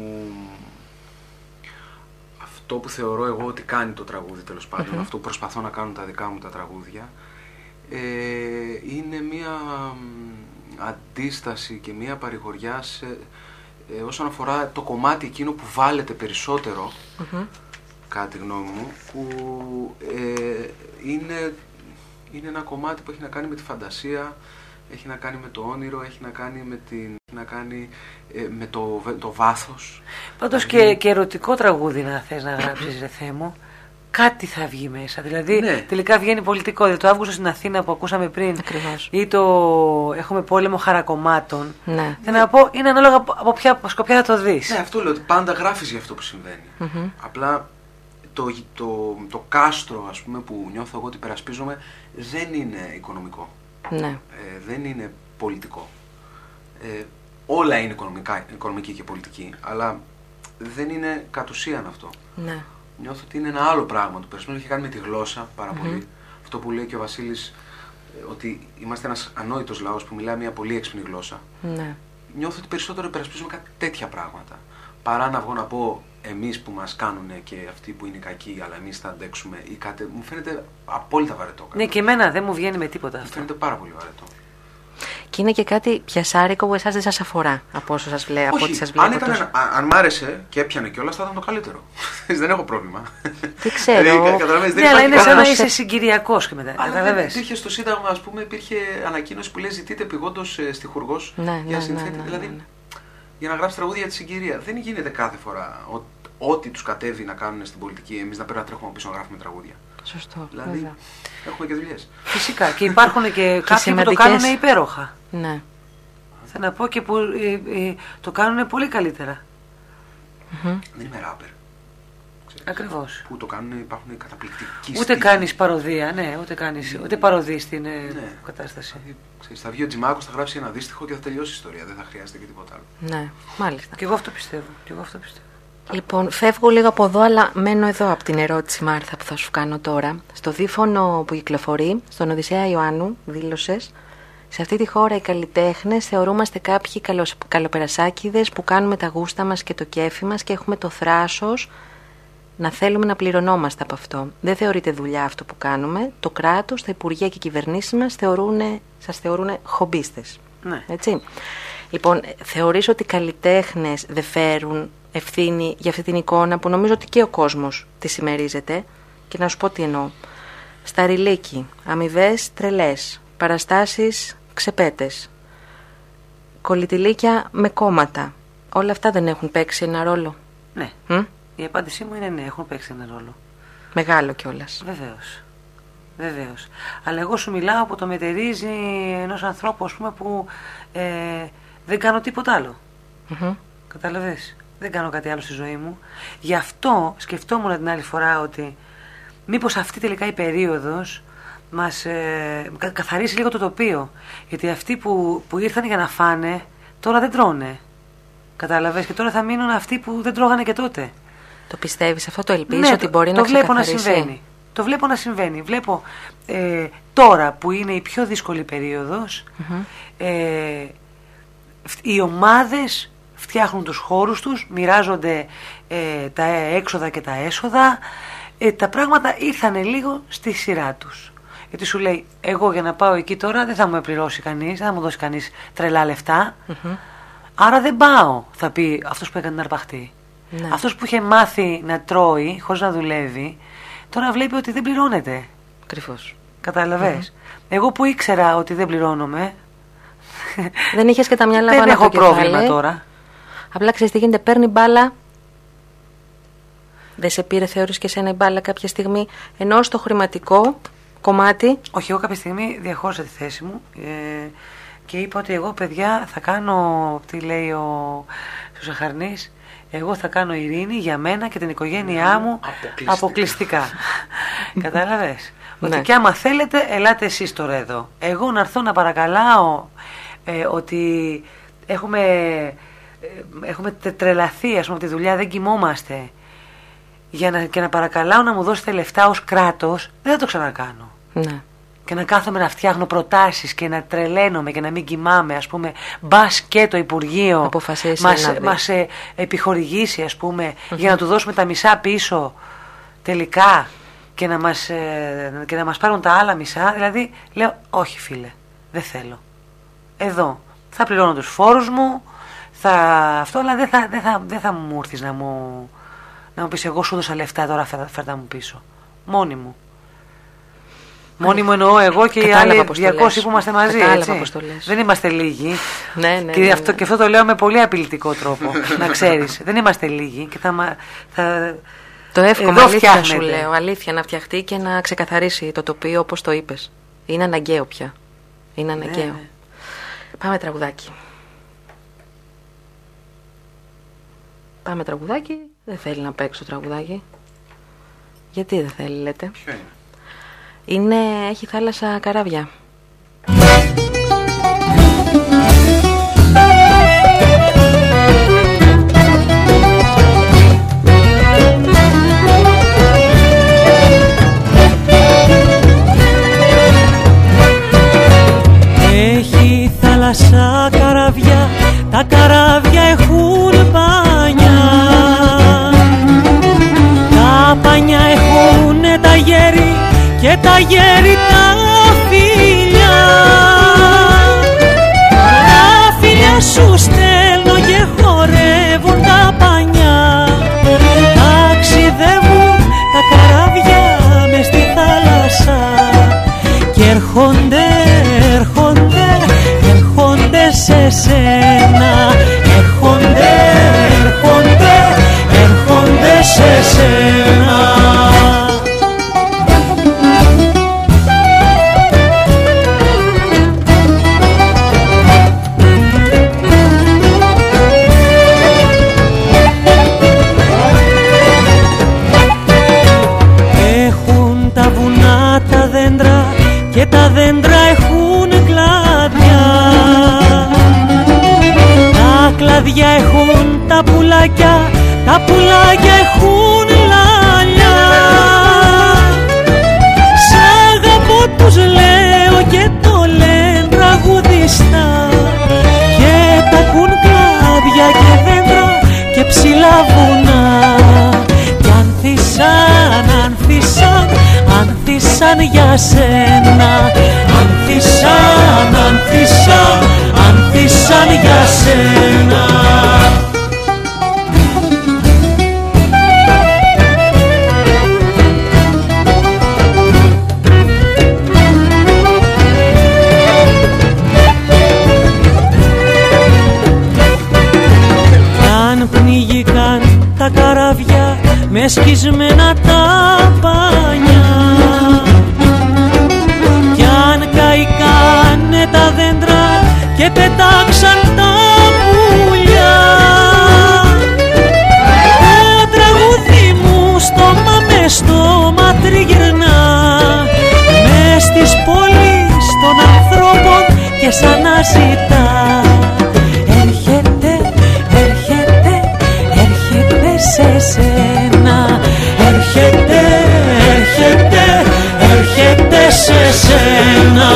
Αυτό που θεωρώ εγώ ότι κάνει το τραγούδι, τέλος πάντων, mm-hmm. αυτό που προσπαθώ να κάνω τα δικά μου τα τραγούδια, ε, είναι μία αντίσταση και μία παρηγοριά σε, ε, όσον αφορά το κομμάτι εκείνο που βάλετε περισσότερο, mm-hmm. κατά τη γνώμη μου, που ε, είναι, είναι ένα κομμάτι που έχει να κάνει με τη φαντασία, έχει να κάνει με το όνειρο, έχει να κάνει με, την, έχει να κάνει, ε, με το, το βάθος. Πάντως δηλαδή... και, και ερωτικό τραγούδι να θες να γράψεις, ρε Θεέ μου, κάτι θα βγει μέσα. Δηλαδή ναι. τελικά βγαίνει πολιτικό. Δηλαδή, το Αύγουστο στην Αθήνα που ακούσαμε πριν, ακριβώς. ή το έχουμε πόλεμο χαρακομμάτων. Ναι. Θέλω να πω, είναι ανάλογα από ποια σκοπιά θα το δεις. Ναι, αυτό λέω, ότι πάντα γράφεις για αυτό που συμβαίνει. Mm-hmm. Απλά το, το, το κάστρο, ας πούμε, που νιώθω εγώ ότι υπερασπίζομαι δεν είναι οικονομικό. Ναι. Ε, δεν είναι πολιτικό. Ε, όλα είναι οικονομικά, οικονομική και πολιτική, αλλά δεν είναι κατ' ουσίαν αυτό. Ναι. Νιώθω ότι είναι ένα άλλο πράγμα. Το υπερασπίζομαι έχει κάνει με τη γλώσσα πάρα mm-hmm. πολύ. Αυτό που λέει και ο Βασίλης, ότι είμαστε ένας ανόητος λαός που μιλάει μια πολύ έξυπνη γλώσσα. Ναι. Νιώθω ότι περισσότερο υπερασπίζομαι κάτι τέτοια πράγματα. Παρά να βγω να πω εμείς που μας κάνουν και αυτοί που είναι κακοί, αλλά εμείς θα αντέξουμε ή κάτι. Μου φαίνεται απόλυτα βαρετό. Ναι, και εμένα δεν μου βγαίνει με τίποτα αυτό. Μου φαίνεται πάρα πολύ βαρετό. Και είναι και κάτι πιασάρικο που εσάς δεν σας αφορά από όσο σας βλέπει. Όχι, από ό,τι σας βλέπω. Αν, ήταν, τόσο... α, αν μ' άρεσε και έπιανε κιόλας θα ήταν το καλύτερο. Δεν έχω πρόβλημα. Δεν ξέρω. Ναι, αλλά είναι σαν να είσαι συγκυριακός και μετά. Αλλά υπήρχε στο Σύνταγμα, ας πούμε, υπήρχε ανακοίνωση που λέει ζητείτε επειγόντως στιχουργός ναι, για ναι, συνθέτη. Ναι, ναι, δηλαδή, ναι, ναι. για να γράψει τραγούδια για τη συγκυρία. Δεν γίνεται κάθε φορά ό, ό,τι τους κατέβει να κάνουν στην πολιτική, εμείς να πρέπει να τρέχουμε πίσω να γράφουμε τραγούδια. Σωστό. Δηλαδή, βέβαια. έχουμε και δουλειές. Φυσικά. Και υπάρχουν και, και κάποιοι που το κάνουν υπέροχα. Ναι. Θα να πω και που ε, ε, το κάνουν πολύ καλύτερα. Mm-hmm. Δεν είμαι ράπερ. Ακριβώς. Που το κάνουν, υπάρχουν καταπληκτικοί. Ούτε κάνεις παροδία, ναι, ούτε κάνεις, ούτε παροδεί στην ε, ναι. κατάσταση. Ξέρεις, θα βγει ο Τζιμάκος, θα γράψει ένα δίστιχο και θα τελειώσει η ιστορία. Δεν θα χρειάζεται και τίποτα άλλο. Ναι, μάλιστα. Και εγώ αυτό πιστεύω. Και εγώ αυτό πιστεύω. Λοιπόν, φεύγω λίγο από εδώ, αλλά μένω εδώ από την ερώτηση, Μάρθα, που θα σου κάνω τώρα. Στο δίφωνο που κυκλοφορεί, στον Οδυσσέα Ιωάννου, δήλωσες: σε αυτή τη χώρα οι καλλιτέχνες θεωρούμαστε κάποιοι καλοπερασάκηδες που κάνουμε τα γούστα μας και το κέφι μας και έχουμε το θράσος να θέλουμε να πληρωνόμαστε από αυτό. Δεν θεωρείται δουλειά αυτό που κάνουμε. Το κράτος, τα υπουργεία και οι κυβερνήσεις μας θεωρούνε, σας θεωρούν χομπίστες. Ναι. Έτσι. Λοιπόν, θεωρείς ότι οι καλλιτέχνες δεν φέρουν ευθύνη για αυτή την εικόνα που νομίζω ότι και ο κόσμος τη συμμερίζεται? Και να σου πω τι εννοώ. Σταριλίκι, αμοιβές τρελές, παραστάσεις ξεπέτες, κολλητηλίκια με κόμματα. Όλα αυτά δεν έχουν παίξει ένα ρόλο? Ναι. Μ? Η απάντησή μου είναι ναι, έχουν παίξει ένα ρόλο. Μεγάλο κιόλας. Βεβαίως. Βεβαίως. Αλλά εγώ σου μιλάω από το μετερίζει ενός ανθρώπου, ας πούμε, που ε, δεν κάνω τίποτα άλλο. Mm-hmm. Καταλαβες. Δεν κάνω κάτι άλλο στη ζωή μου. Γι' αυτό σκεφτόμουν την άλλη φορά ότι μήπως αυτή τελικά η περίοδος μας ε, καθαρίσει λίγο το τοπίο. Γιατί αυτοί που, που ήρθαν για να φάνε τώρα δεν τρώνε. Κατάλαβες. Και τώρα θα μείνουν αυτοί που δεν τρώγανε και τότε. Το πιστεύεις αυτό? Το ελπίζεις ναι, ότι μπορεί το, να το βλέπω να ξεκαθαρίσει? συμβαίνει. Το βλέπω να συμβαίνει. Βλέπω ε, τώρα που είναι η πιο δύσκολη περίοδος, mm-hmm. ε, οι ομάδες φτιάχνουν τους χώρους τους, μοιράζονται ε, τα έξοδα και τα έσοδα. Ε, τα πράγματα ήρθανε λίγο στη σειρά τους. Γιατί σου λέει, εγώ για να πάω εκεί τώρα δεν θα μου πληρώσει κανείς, δεν θα μου δώσει κανείς τρελά λεφτά. Mm-hmm. Άρα δεν πάω, θα πει αυτός που έκανε την αρπαχτή. Ναι. Αυτός που είχε μάθει να τρώει χωρίς να δουλεύει, τώρα βλέπει ότι δεν πληρώνεται. Ακριβώς. Καταλαβες. Mm-hmm. Εγώ που ήξερα ότι δεν πληρώνομαι, δεν είχες και τα μυαλά δεν πάνω έχω από το πρόβλημα κεφάλι. Τώρα. Απλά ξέρεις τι γίνεται, παίρνει μπάλα. Δεν σε πήρε, θεωρείς και εσένα η μπάλα κάποια στιγμή, ενώ στο χρηματικό κομμάτι? Όχι, εγώ κάποια στιγμή διαχώρισα τη θέση μου ε, και είπα ότι εγώ, παιδιά, θα κάνω, τι λέει ο Σαχαρνής, εγώ θα κάνω ειρήνη για μένα και την οικογένειά μου αποκλειστικά. αποκλειστικά. Κατάλαβες. Ότι Ναι. και άμα θέλετε, ελάτε εσείς τώρα εδώ. Εγώ να έρθω να παρακαλάω ε, ότι έχουμε, ε, έχουμε τρελαθεί, ας πούμε, από τη δουλειά, δεν κοιμόμαστε. Για να, και να παρακαλάω να μου δώσετε λεφτά ως κράτος, δεν θα το ξανακάνω. Ναι. Και να κάθομαι να φτιάχνω προτάσεις και να τρελαίνομαι και να μην κοιμάμαι, ας πούμε, μπας και το Υπουργείο Αποφασίσει μας, να δει. μας ε, επιχορηγήσει, ας πούμε, mm-hmm. για να του δώσουμε τα μισά πίσω τελικά και να, μας, ε, και να μας πάρουν τα άλλα μισά. Δηλαδή, λέω, όχι φίλε, δεν θέλω. Εδώ θα πληρώνω τους φόρους μου, θα, αυτό, αλλά δεν θα, δεν θα, δεν θα μου έρθεις να μου... Να μου πεις, εγώ σου δώσα λεφτά, τώρα φέρτα μου πίσω. Μόνη μου. Μόνη μου εννοώ εγώ και οι άλλοι διακόσιοι που είμαστε μαζί. Έτσι. Δεν είμαστε λίγοι. Ναι, ναι, και, ναι, αυτό, ναι. και αυτό το λέω με πολύ απειλητικό τρόπο. Να ξέρεις. Δεν είμαστε λίγοι. Και θα, θα, το εύχομαι, εδώ αλήθεια φτιάχνεται. σου λέω. Αλήθεια, να φτιαχτεί και να ξεκαθαρίσει το τοπίο όπως το είπες. Είναι αναγκαίο πια. Είναι αναγκαίο. Ναι, ναι. Πάμε τραγουδάκι. Πάμε τραγουδάκι. Δεν θέλει να παίξω τραγουδάκι. Γιατί δεν θέλει, λέτε? Ποιο είναι? Είναι, έχει θάλασσα καράβια. Έχει θάλασσα καράβια, τα καράβια έχουν πανιά. Τα πανιά έχουνε τα γέρι και τα γέρι τα φιλιά. Τα φιλιά σου στέλνω και χορεύουν τα πανιά. Ταξιδεύουν τα καράβια μες στη θάλασσα και έρχονται, έρχονται, έρχονται σε σένα. Έρχονται, έρχονται, έρχονται σε σένα. Έχουν τα βουνά τα δέντρα και τα δέντρα έχουν κλάδια. Τα κλάδια έχουν τα πουλάκια, τα πουλάκια έχουν λάλια. Σ' αγαπώ τους λέω και το λένε τραγουδιστά. Και τα ακούν κλάδια και δέντρα και ψηλά βουνά. Κι ανθίσαν, ανθίσαν, ανθίσαν για σένα. Ανθίσαν, ανθίσαν, ανθίσαν για σένα. Αν πνίγηκαν τα καράβια με σκισμένα τα πανιά, κι αν καήκανε τα δέντρα και πετάξαν τα πουλιά, το τραγούδι μου στόμα με στόμα τριγυρνά μες στις πόλεις των ανθρώπων και σαν να ζητά. Έρχεται, έρχεται, έρχεται σε σένα. Έρχεται, έρχεται, έρχεται σε σένα.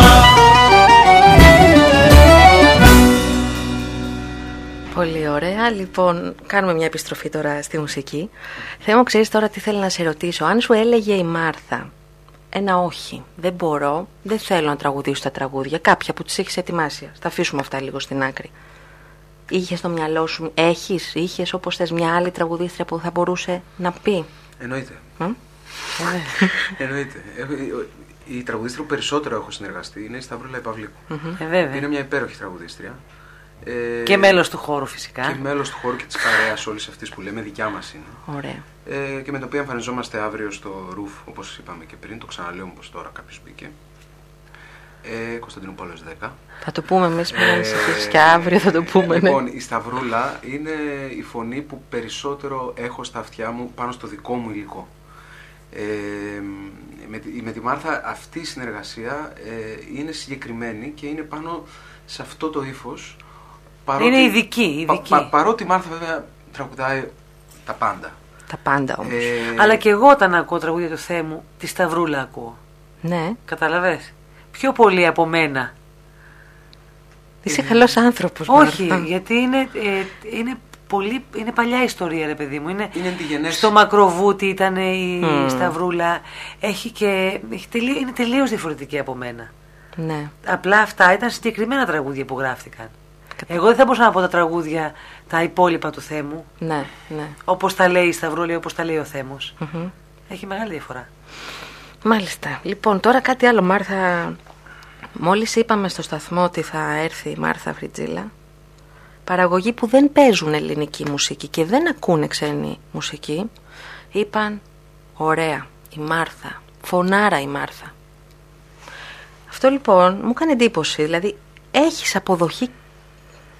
Πολύ ωραία. Λοιπόν, κάνουμε μια επιστροφή τώρα στη μουσική. Θέλω να ξέρεις τώρα τι θέλω να σε ρωτήσω. Αν σου έλεγε η Μάρθα ένα όχι, δεν μπορώ, δεν θέλω να τραγουδήσω τα τραγούδια, κάποια που τις έχεις ετοιμάσει, θα αφήσουμε αυτά λίγο στην άκρη, είχες στο μυαλό σου, έχεις, είχες όπως θες μια άλλη τραγουδίστρια που θα μπορούσε να πει? Εννοείται. Mm? Εννοείται. Η τραγουδίστρια που περισσότερο έχω συνεργαστεί είναι η Σταυρούλα η Παυλίκου. Mm-hmm. Ε, βέβαια. Είναι μια υπέροχη τραγουδίστρια. Ε, και μέλος του χώρου φυσικά. Και μέλος του χώρου και της παρέας όλης αυτής που λέμε, δικιά μας είναι. Ωραία. Ε, και με το οποίο εμφανιζόμαστε αύριο στο Ρουφ, όπως είπαμε και πριν, το ξαναλέω όπως τώρα κάποιος μπήκε. Ε, Κωνσταντινούπολης δέκα. Θα το πούμε εμείς που ανησυχείς και αύριο θα το πούμε. Λοιπόν, ναι. η Σταυρούλα είναι η φωνή που περισσότερο έχω στα αυτιά μου πάνω στο δικό μου υλικό. Ε, με, τη, με τη Μάρθα αυτή η συνεργασία ε, είναι συγκεκριμένη και είναι πάνω σε αυτό το ύφος. Παρότι, είναι ειδική, ειδική. Πα, πα, παρότι η Μάρθα βέβαια τραγουδάει τα πάντα. Τα πάντα όμως. Ε, Αλλά και εγώ όταν ακούω τραγούδια του Θεού μου, τη Σταυρούλα ακούω. Ναι. Καταλαβες. Πιο πολύ από μένα. Είσαι καλός άνθρωπος. Όχι, Μάρθα. γιατί είναι, ε, είναι, πολύ, είναι παλιά ιστορία, ρε παιδί μου. Είναι, είναι στο Μακροβούτι ήταν η mm. Σταυρούλα. Έχει και, έχει τελείω, είναι τελείως διαφορετική από μένα. Ναι. Απλά αυτά ήταν συγκεκριμένα τραγούδια που γράφτηκαν. Κατα... Εγώ δεν θα μπορούσα να πω τα τραγούδια τα υπόλοιπα του Θέμου. Ναι, ναι. Όπως τα λέει η Σταυρούλα, όπως τα λέει ο Θέμος. Mm-hmm. Έχει μεγάλη διαφορά. Μάλιστα. Λοιπόν, τώρα κάτι άλλο, Μάρθα. Μόλις είπαμε στο σταθμό ότι θα έρθει η Μάρθα Φριτζίλα, παραγωγοί που δεν παίζουν ελληνική μουσική και δεν ακούνε ξένη μουσική, είπαν ωραία, η Μάρθα, φωνάρα η Μάρθα. Αυτό λοιπόν μου έκανε εντύπωση, δηλαδή έχεις αποδοχή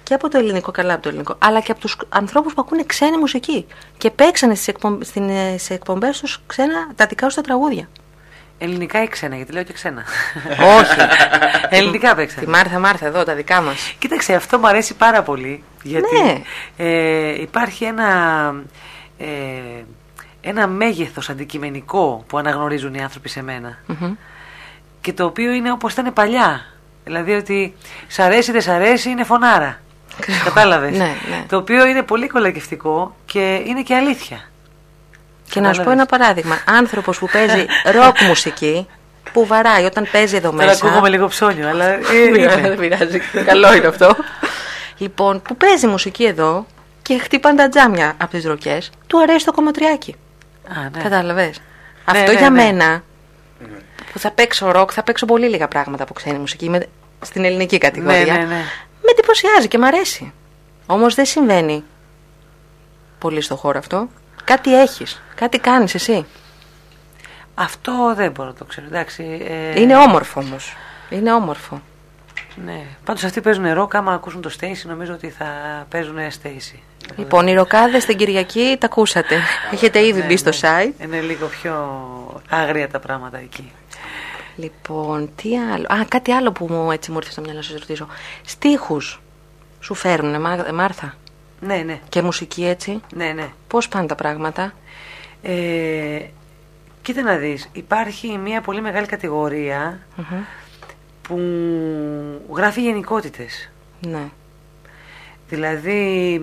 και από το ελληνικό, καλά από το ελληνικό, αλλά και από τους ανθρώπους που ακούνε ξένη μουσική και παίξανε στις, εκπομ, στις εκπομπές τους ξένα, τα δικά τους τα τραγούδια. Ελληνικά ή ξένα, γιατί λέω και ξένα. Όχι. Ελληνικά παίξανε. Τη Μάρθα Μάρθα εδώ, τα δικά μας. Κοίταξε, αυτό μου αρέσει πάρα πολύ. Γιατί ναι. ε, υπάρχει ένα, ε, ένα μέγεθος αντικειμενικό που αναγνωρίζουν οι άνθρωποι σε μένα. Mm-hmm. Και το οποίο είναι όπως ήταν παλιά. Δηλαδή ότι σ' αρέσει, δεν σ' αρέσει, είναι φωνάρα. Κατάλαβες. Ναι, ναι. Το οποίο είναι πολύ κολακευτικό και είναι και αλήθεια. Και να σου πω ένα παράδειγμα. Άνθρωπος που παίζει ροκ μουσική, που βαράει όταν παίζει εδώ μέσα. Τώρα ακούγομαι λίγο ψώνιο, αλλά. Δεν πειράζει. Καλό είναι αυτό. Λοιπόν, που παίζει μουσική εδώ και χτύπαν τα τζάμια από τις ροκές, του αρέσει το κομματριάκι. Α, ναι. Κατάλαβες. Ναι, αυτό ναι, για ναι. μένα, που θα παίξω ροκ, θα παίξω πολύ λίγα πράγματα από ξένη μουσική, με, στην ελληνική κατηγορία. Ναι, ναι, ναι. Με εντυπωσιάζει και μ' αρέσει. Όμως δεν συμβαίνει πολύ στο χώρο αυτό. Κάτι έχεις, κάτι κάνεις εσύ. Αυτό δεν μπορώ να το ξέρω. Εντάξει, ε... είναι όμορφο όμως. Είναι όμορφο. Ναι. Πάντως αυτοί παίζουν ροκ. Άμα ακούσουν το Stacy, νομίζω ότι θα παίζουν Stacy. Λοιπόν, οι ροκάδες την Κυριακή τα ακούσατε. Έχετε ήδη ναι, μπει στο ναι. site. Είναι λίγο πιο άγρια τα πράγματα εκεί. Λοιπόν, τι άλλο. Α, κάτι άλλο που μου, έτσι μου ήρθε στο μυαλό να σας ρωτήσω. Στίχους σου φέρνουνε, Μάρθα? Ναι, ναι. Και μουσική έτσι. Ναι, ναι. Πώς πάνε τα πράγματα? Ε, κοίτα να δεις. Υπάρχει μια πολύ μεγάλη κατηγορία mm-hmm. που γράφει γενικότητες. Ναι. Δηλαδή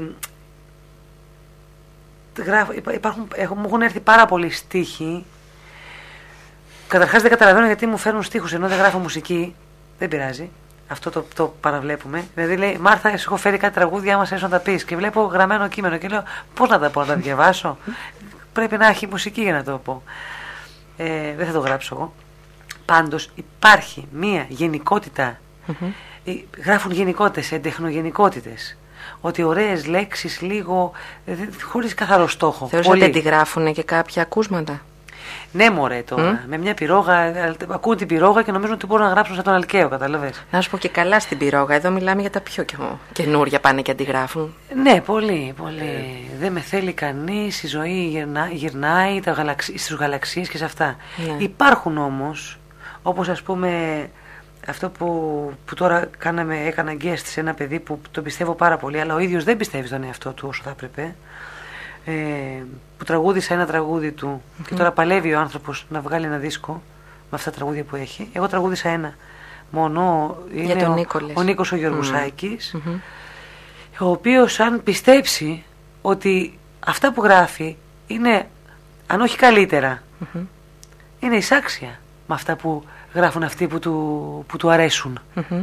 γράφ, υπάρχουν, έχουν, μου έχουν έρθει πάρα πολλοί στίχοι. Καταρχάς δεν καταλαβαίνω γιατί μου φέρνουν στίχους ενώ δεν γράφω μουσική. Δεν πειράζει. Αυτό το, το παραβλέπουμε. Δηλαδή λέει, Μάρθα, εσύ έχω φέρει κάτι τραγούδια, άμα θες να τα πεις. Και βλέπω γραμμένο κείμενο και λέω, πώς να τα πω, να τα διαβάσω. Πρέπει να έχει μουσική για να το πω. Ε, δεν θα το γράψω εγώ. Πάντως υπάρχει μία γενικότητα. Mm-hmm. Γράφουν γενικότητες, εντεχνογενικότητες. Ότι ωραίες λέξεις, λίγο, χωρίς καθαρό στόχο. Θεωρείς ότι αντιγράφουν και κάποια ακούσματα? Ναι, μωρέ τώρα. Mm? Με μια πυρόγα, ακούν την πυρόγα και νομίζουν ότι μπορούν να γράψουν σαν τον Αλκαίο, καταλαβες. Να σου πω και καλά στην πυρόγα. Εδώ μιλάμε για τα πιο καινούρια, πάνε και αντιγράφουν. Ναι, πολύ, πολύ. Ε. Δεν με θέλει κανείς, η ζωή γυρνά, γυρνάει τα γαλαξι, στις γαλαξίες και σε αυτά. Ναι. Υπάρχουν όμως, όπως ας πούμε αυτό που, που τώρα κάναμε, έκανα guest σε ένα παιδί που το πιστεύω πάρα πολύ, αλλά ο ίδιος δεν πιστεύει στον εαυτό του όσο θα έπρεπε. Ε, που τραγούδισα ένα τραγούδι του mm-hmm. και τώρα παλεύει ο άνθρωπος να βγάλει ένα δίσκο με αυτά τα τραγούδια που έχει. Εγώ τραγούδισα ένα μόνο. Για τον Νίκο, ο, ο Νίκος ο Γεωργουσάκης mm-hmm. ο οποίος αν πιστέψει ότι αυτά που γράφει είναι, αν όχι καλύτερα, mm-hmm. είναι εισάξια με αυτά που γράφουν αυτοί που του, που του αρέσουν. Mm-hmm.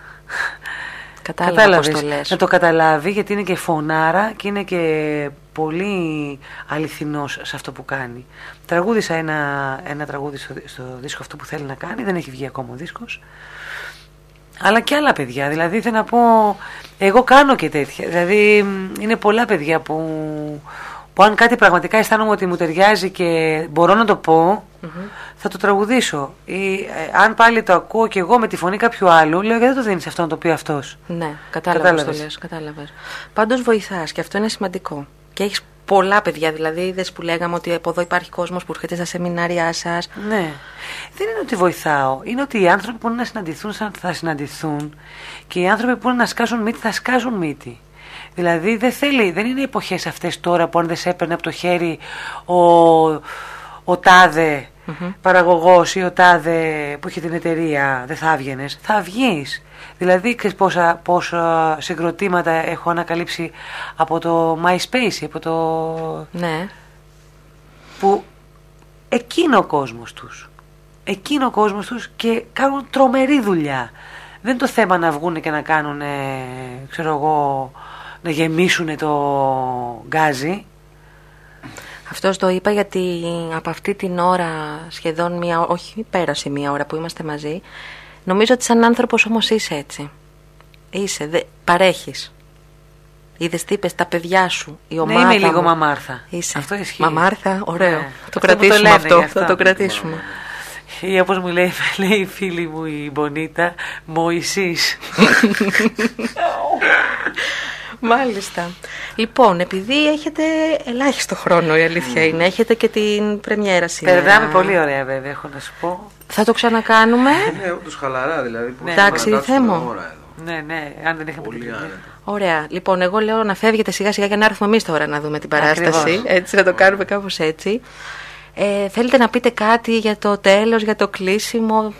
Κατάλαβες, το λες. Να το καταλάβει, γιατί είναι και φωνάρα και είναι και πολύ αληθινός σε αυτό που κάνει. Τραγούδισα ένα, ένα τραγούδι στο, στο δίσκο αυτό που θέλει να κάνει, δεν έχει βγει ακόμα ο δίσκος. Αλλά και άλλα παιδιά, δηλαδή θέλω να πω, εγώ κάνω και τέτοια. Δηλαδή είναι πολλά παιδιά που, που αν κάτι πραγματικά αισθάνομαι ότι μου ταιριάζει και μπορώ να το πω, mm-hmm. θα το τραγουδήσω. Ή ε, αν πάλι το ακούω και εγώ με τη φωνή κάποιου άλλου, λέω, γιατί δεν το δίνεις αυτό να το πει αυτός. Ναι, κατάλαβες το λες, κατάλαβες. Πάντως βοηθάς και αυτό είναι σημαντικό. Και έχεις πολλά παιδιά, δηλαδή είδες που λέγαμε ότι από εδώ υπάρχει κόσμος που έρχεται στα σεμινάρια σας. Ναι. Δεν είναι ότι βοηθάω. Είναι ότι οι άνθρωποι που είναι να συναντηθούν θα συναντηθούν και οι άνθρωποι που είναι να σκάσουν μύτη θα σκάσουν μύτη. Δηλαδή δεν θέλει, δεν είναι εποχές αυτές τώρα που αν δεν σε έπαιρνε από το χέρι ο, ο τάδε mm-hmm. παραγωγός ή ο τάδε που έχει την εταιρεία, δεν θα έβγαινες. Θα βγεις. Δηλαδή ξέρεις πόσα, πόσα συγκροτήματα έχω ανακαλύψει από το MySpace, από το... Ναι. Που εκείνο ο κόσμος τους. Εκείνο ο κόσμος τους και κάνουν τρομερή δουλειά. Δεν είναι το θέμα να βγουν και να κάνουν, ξέρω εγώ, να γεμίσουν το γκάζι. Αυτός το είπα γιατί από αυτή την ώρα, σχεδόν μία, όχι πέρασε μία ώρα που είμαστε μαζί, νομίζω ότι σαν άνθρωπος όμως είσαι έτσι. Είσαι, δε, παρέχεις. Είδες τι είπες, τα παιδιά σου, η ομάδα. Ναι, είμαι λίγο μαμάρθα. Είσαι. Αυτό ισχύει. Μαμάρθα, ωραίο. Ναι. Το κρατήσουμε το αυτό, θα το κρατήσουμε. Ή όπως μου λέει, λέει η φίλη μου η Μπονίτα, Μωυσής. Μάλιστα. Λοιπόν, επειδή έχετε ελάχιστο χρόνο, η αλήθεια είναι, έχετε και την πρεμιέρα σήμερα. Περνάμε πολύ ωραία, βέβαια, έχω να σου πω. Θα το ξανακάνουμε. Ναι, όντως χαλαρά δηλαδή. Εντάξει, Θέμο. Ναι, ναι, αν δεν είχαμε πολύ άνετα. Ωραία. Λοιπόν, εγώ λέω να φεύγετε σιγά σιγά για να έρθουμε εμείς τώρα να δούμε την παράσταση. Ακριβώς. Έτσι, να το κάνουμε κάπως έτσι. Ε, θέλετε να πείτε κάτι για το τέλος, για το κλείσιμο?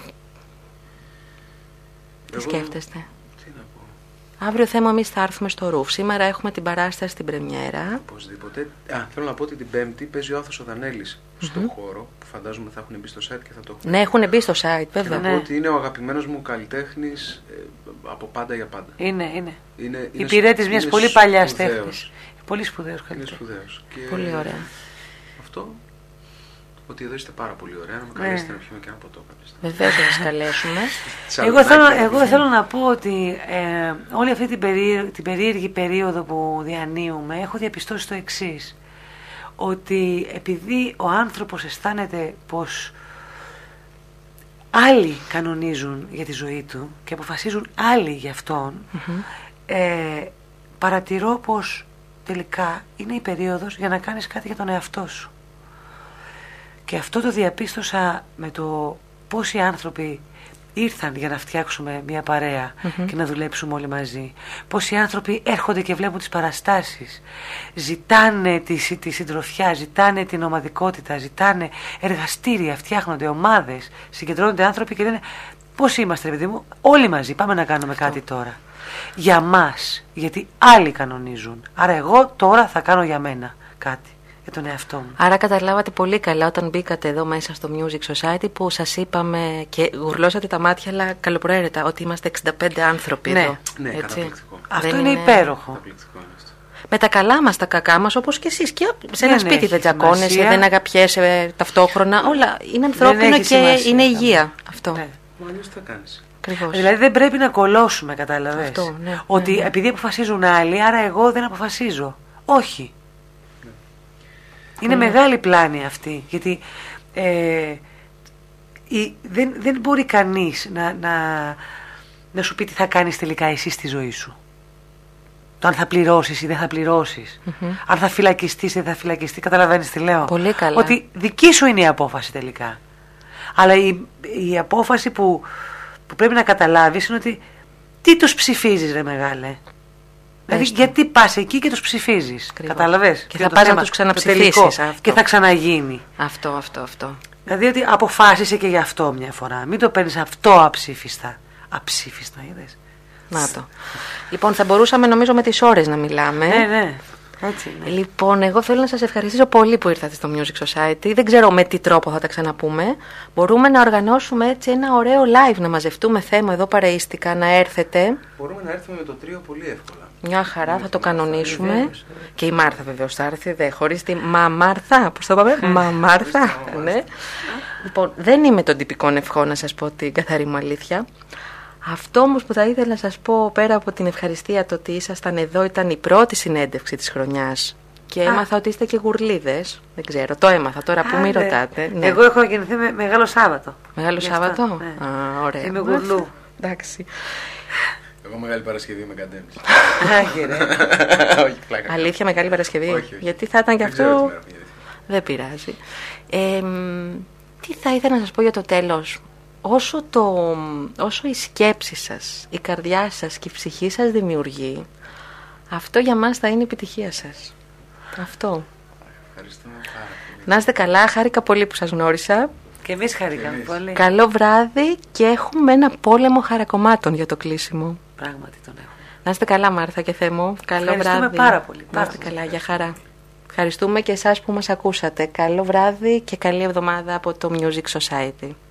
Τι σκέφτεστε? Τι να πω. Αύριο θέμα εμείς θα έρθουμε στο Ρουφ. Σήμερα έχουμε την παράσταση στην πρεμιέρα. Οπωσδήποτε. Α, θέλω να πω ότι την Πέμπτη παίζει ο Άθος ο Δανέλης mm-hmm. στον χώρο που φαντάζομαι θα έχουν μπει στο site και θα το έχουν. Ναι, έχουν μπει στο site, βέβαια. Και να ναι. πω ότι είναι ο αγαπημένος μου καλλιτέχνης ε, από πάντα για πάντα. Είναι, είναι. είναι υπηρέτης μιας πολύ παλιάς τέχνης. Πολύ σπουδαίος καλλιτέχνης. Πολύ ωραία. Αυτό. Ότι εδώ είστε πάρα πολύ ωραία, να με καλέσετε ναι. να πιούμε και ένα ποτό κάποια στιγμή. Βεβαίως θα σας καλέσουμε. εγώ, θέλω, εγώ θέλω να πω ότι ε, όλη αυτή την, περί, την περίεργη περίοδο που διανύουμε έχω διαπιστώσει το εξής. Ότι επειδή ο άνθρωπος αισθάνεται πως άλλοι κανονίζουν για τη ζωή του και αποφασίζουν άλλοι για αυτόν, mm-hmm. ε, παρατηρώ πως τελικά είναι η περίοδος για να κάνεις κάτι για τον εαυτό σου. Και αυτό το διαπίστωσα με το πόσοι άνθρωποι ήρθαν για να φτιάξουμε μια παρέα mm-hmm. και να δουλέψουμε όλοι μαζί. Πόσοι άνθρωποι έρχονται και βλέπουν τις παραστάσεις, ζητάνε τη, τη συντροφιά, ζητάνε την ομαδικότητα, ζητάνε εργαστήρια, φτιάχνονται ομάδες, συγκεντρώνονται άνθρωποι και λένε πώς είμαστε, παιδί μου, όλοι μαζί, πάμε να κάνουμε αυτό. Κάτι τώρα. Για μας, γιατί άλλοι κανονίζουν. Άρα εγώ τώρα θα κάνω για μένα κάτι. Τον εαυτό μου. Άρα καταλάβατε πολύ καλά όταν μπήκατε εδώ μέσα στο Music Society που σας είπαμε και γουρλώσατε τα μάτια, αλλά καλοπροαίρετα ότι είμαστε εξήντα πέντε άνθρωποι ναι. εδώ. Ναι, καταπληκτικό. Αυτό είναι, είναι υπέροχο. Με τα καλά μας, τα κακά μας, όπως και εσείς. Και σε ένα δεν σπίτι δεν τσακώνεσαι, δεν αγαπιέσαι ταυτόχρονα. Όλα είναι ανθρώπινο και σημασία, είναι υγεία αυτό. Ναι. Μα αλλιώς τι θα κάνεις. Ακριβώς. Δηλαδή δεν πρέπει να κολώσουμε, κατάλαβες. Αυτό, ναι, ότι ναι, ναι. επειδή αποφασίζουν άλλοι, άρα εγώ δεν αποφασίζω. Όχι. Είναι mm. μεγάλη πλάνη αυτή, γιατί ε, η, δεν, δεν μπορεί κανείς να, να, να σου πει τι θα κάνεις τελικά εσύ στη ζωή σου. Το αν θα πληρώσεις ή δεν θα πληρώσεις, mm-hmm. αν θα φυλακιστείς ή δεν θα φυλακιστείς, καταλαβαίνεις τι λέω. Πολύ καλά. Ότι δική σου είναι η απόφαση τελικά. Αλλά η, η απόφαση που, που πρέπει να καταλάβεις είναι ότι τι τους ψηφίζεις ρε μεγάλε. Δηλαδή, γιατί πας εκεί και τους ψηφίζεις. Κατάλαβες. Και θα πας να τους ξαναψηφίσεις. Και θα ξαναγίνει. Αυτό, αυτό, αυτό. Δηλαδή ότι αποφάσισε και γι' αυτό μια φορά. Μην το παίρνεις αυτό αψήφιστα. Αψήφιστα, είδες. Να το. Λοιπόν, θα μπορούσαμε νομίζω με τις ώρες να μιλάμε. Ναι, ναι. Έτσι είναι. Λοιπόν, εγώ θέλω να σας ευχαριστήσω πολύ που ήρθατε στο Music Society. Δεν ξέρω με τι τρόπο θα τα ξαναπούμε. Μπορούμε να οργανώσουμε έτσι ένα ωραίο live, να μαζευτούμε θέμα εδώ παρεΐστικα, να έρθετε. Μπορούμε να έρθουμε με το τρίο πολύ εύκολα. Μια χαρά, θα το κανονίσουμε. Βεβαίως. Και η Μάρθα βεβαίως θα έρθει, δε, χωρίς τη Μαμάρθα. Πώς το πάμε, Μαμάρθα. Ναι. Λοιπόν, δεν είμαι των τυπικών ευχών να σας πω την καθαρή μου αλήθεια. Αυτό όμως που θα ήθελα να σας πω, πέρα από την ευχαριστία το ότι ήσασταν εδώ, ήταν η πρώτη συνέντευξη της χρονιάς. Και έμαθα ότι είστε και γουρλίδες. Δεν ξέρω, το έμαθα τώρα που μη ρωτάτε. Ναι. Εγώ έχω γεννηθεί με Μεγάλο Σάββατο. Μεγάλο Σάββατο? Ναι. Α, ωραία. Είμαι γουρλού. Εντάξει. Εγώ Μεγάλη Παρασκευή με κατέμιση. Όχι, πλάκα. Αλήθεια, Μεγάλη Παρασκευή. Όχι, όχι. Γιατί θα ήταν και αυτό. Δεν πειράζει. Ε, τι θα ήθελα να σας πω για το τέλος. Όσο, το, όσο η σκέψη σας, η καρδιά σας και η ψυχή σας δημιουργεί, αυτό για μας θα είναι η επιτυχία σας. Αυτό. Ευχαριστούμε πάρα πολύ. Να είστε καλά, χάρηκα πολύ που σας γνώρισα. Και εμείς χαρήκαμε πολύ. Καλό βράδυ και έχουμε ένα πόλεμο χαρακομμάτων για το κλείσιμο. Πράγματι τον έχουμε. Να είστε καλά Μάρθα και Θέμο. Καλό βράδυ. Ευχαριστούμε πάρα πολύ. Να είστε καλά, για χαρά. Ευχαριστούμε και εσάς που μας ακούσατε. Καλό βράδυ και καλή εβδομάδα από το Music Society.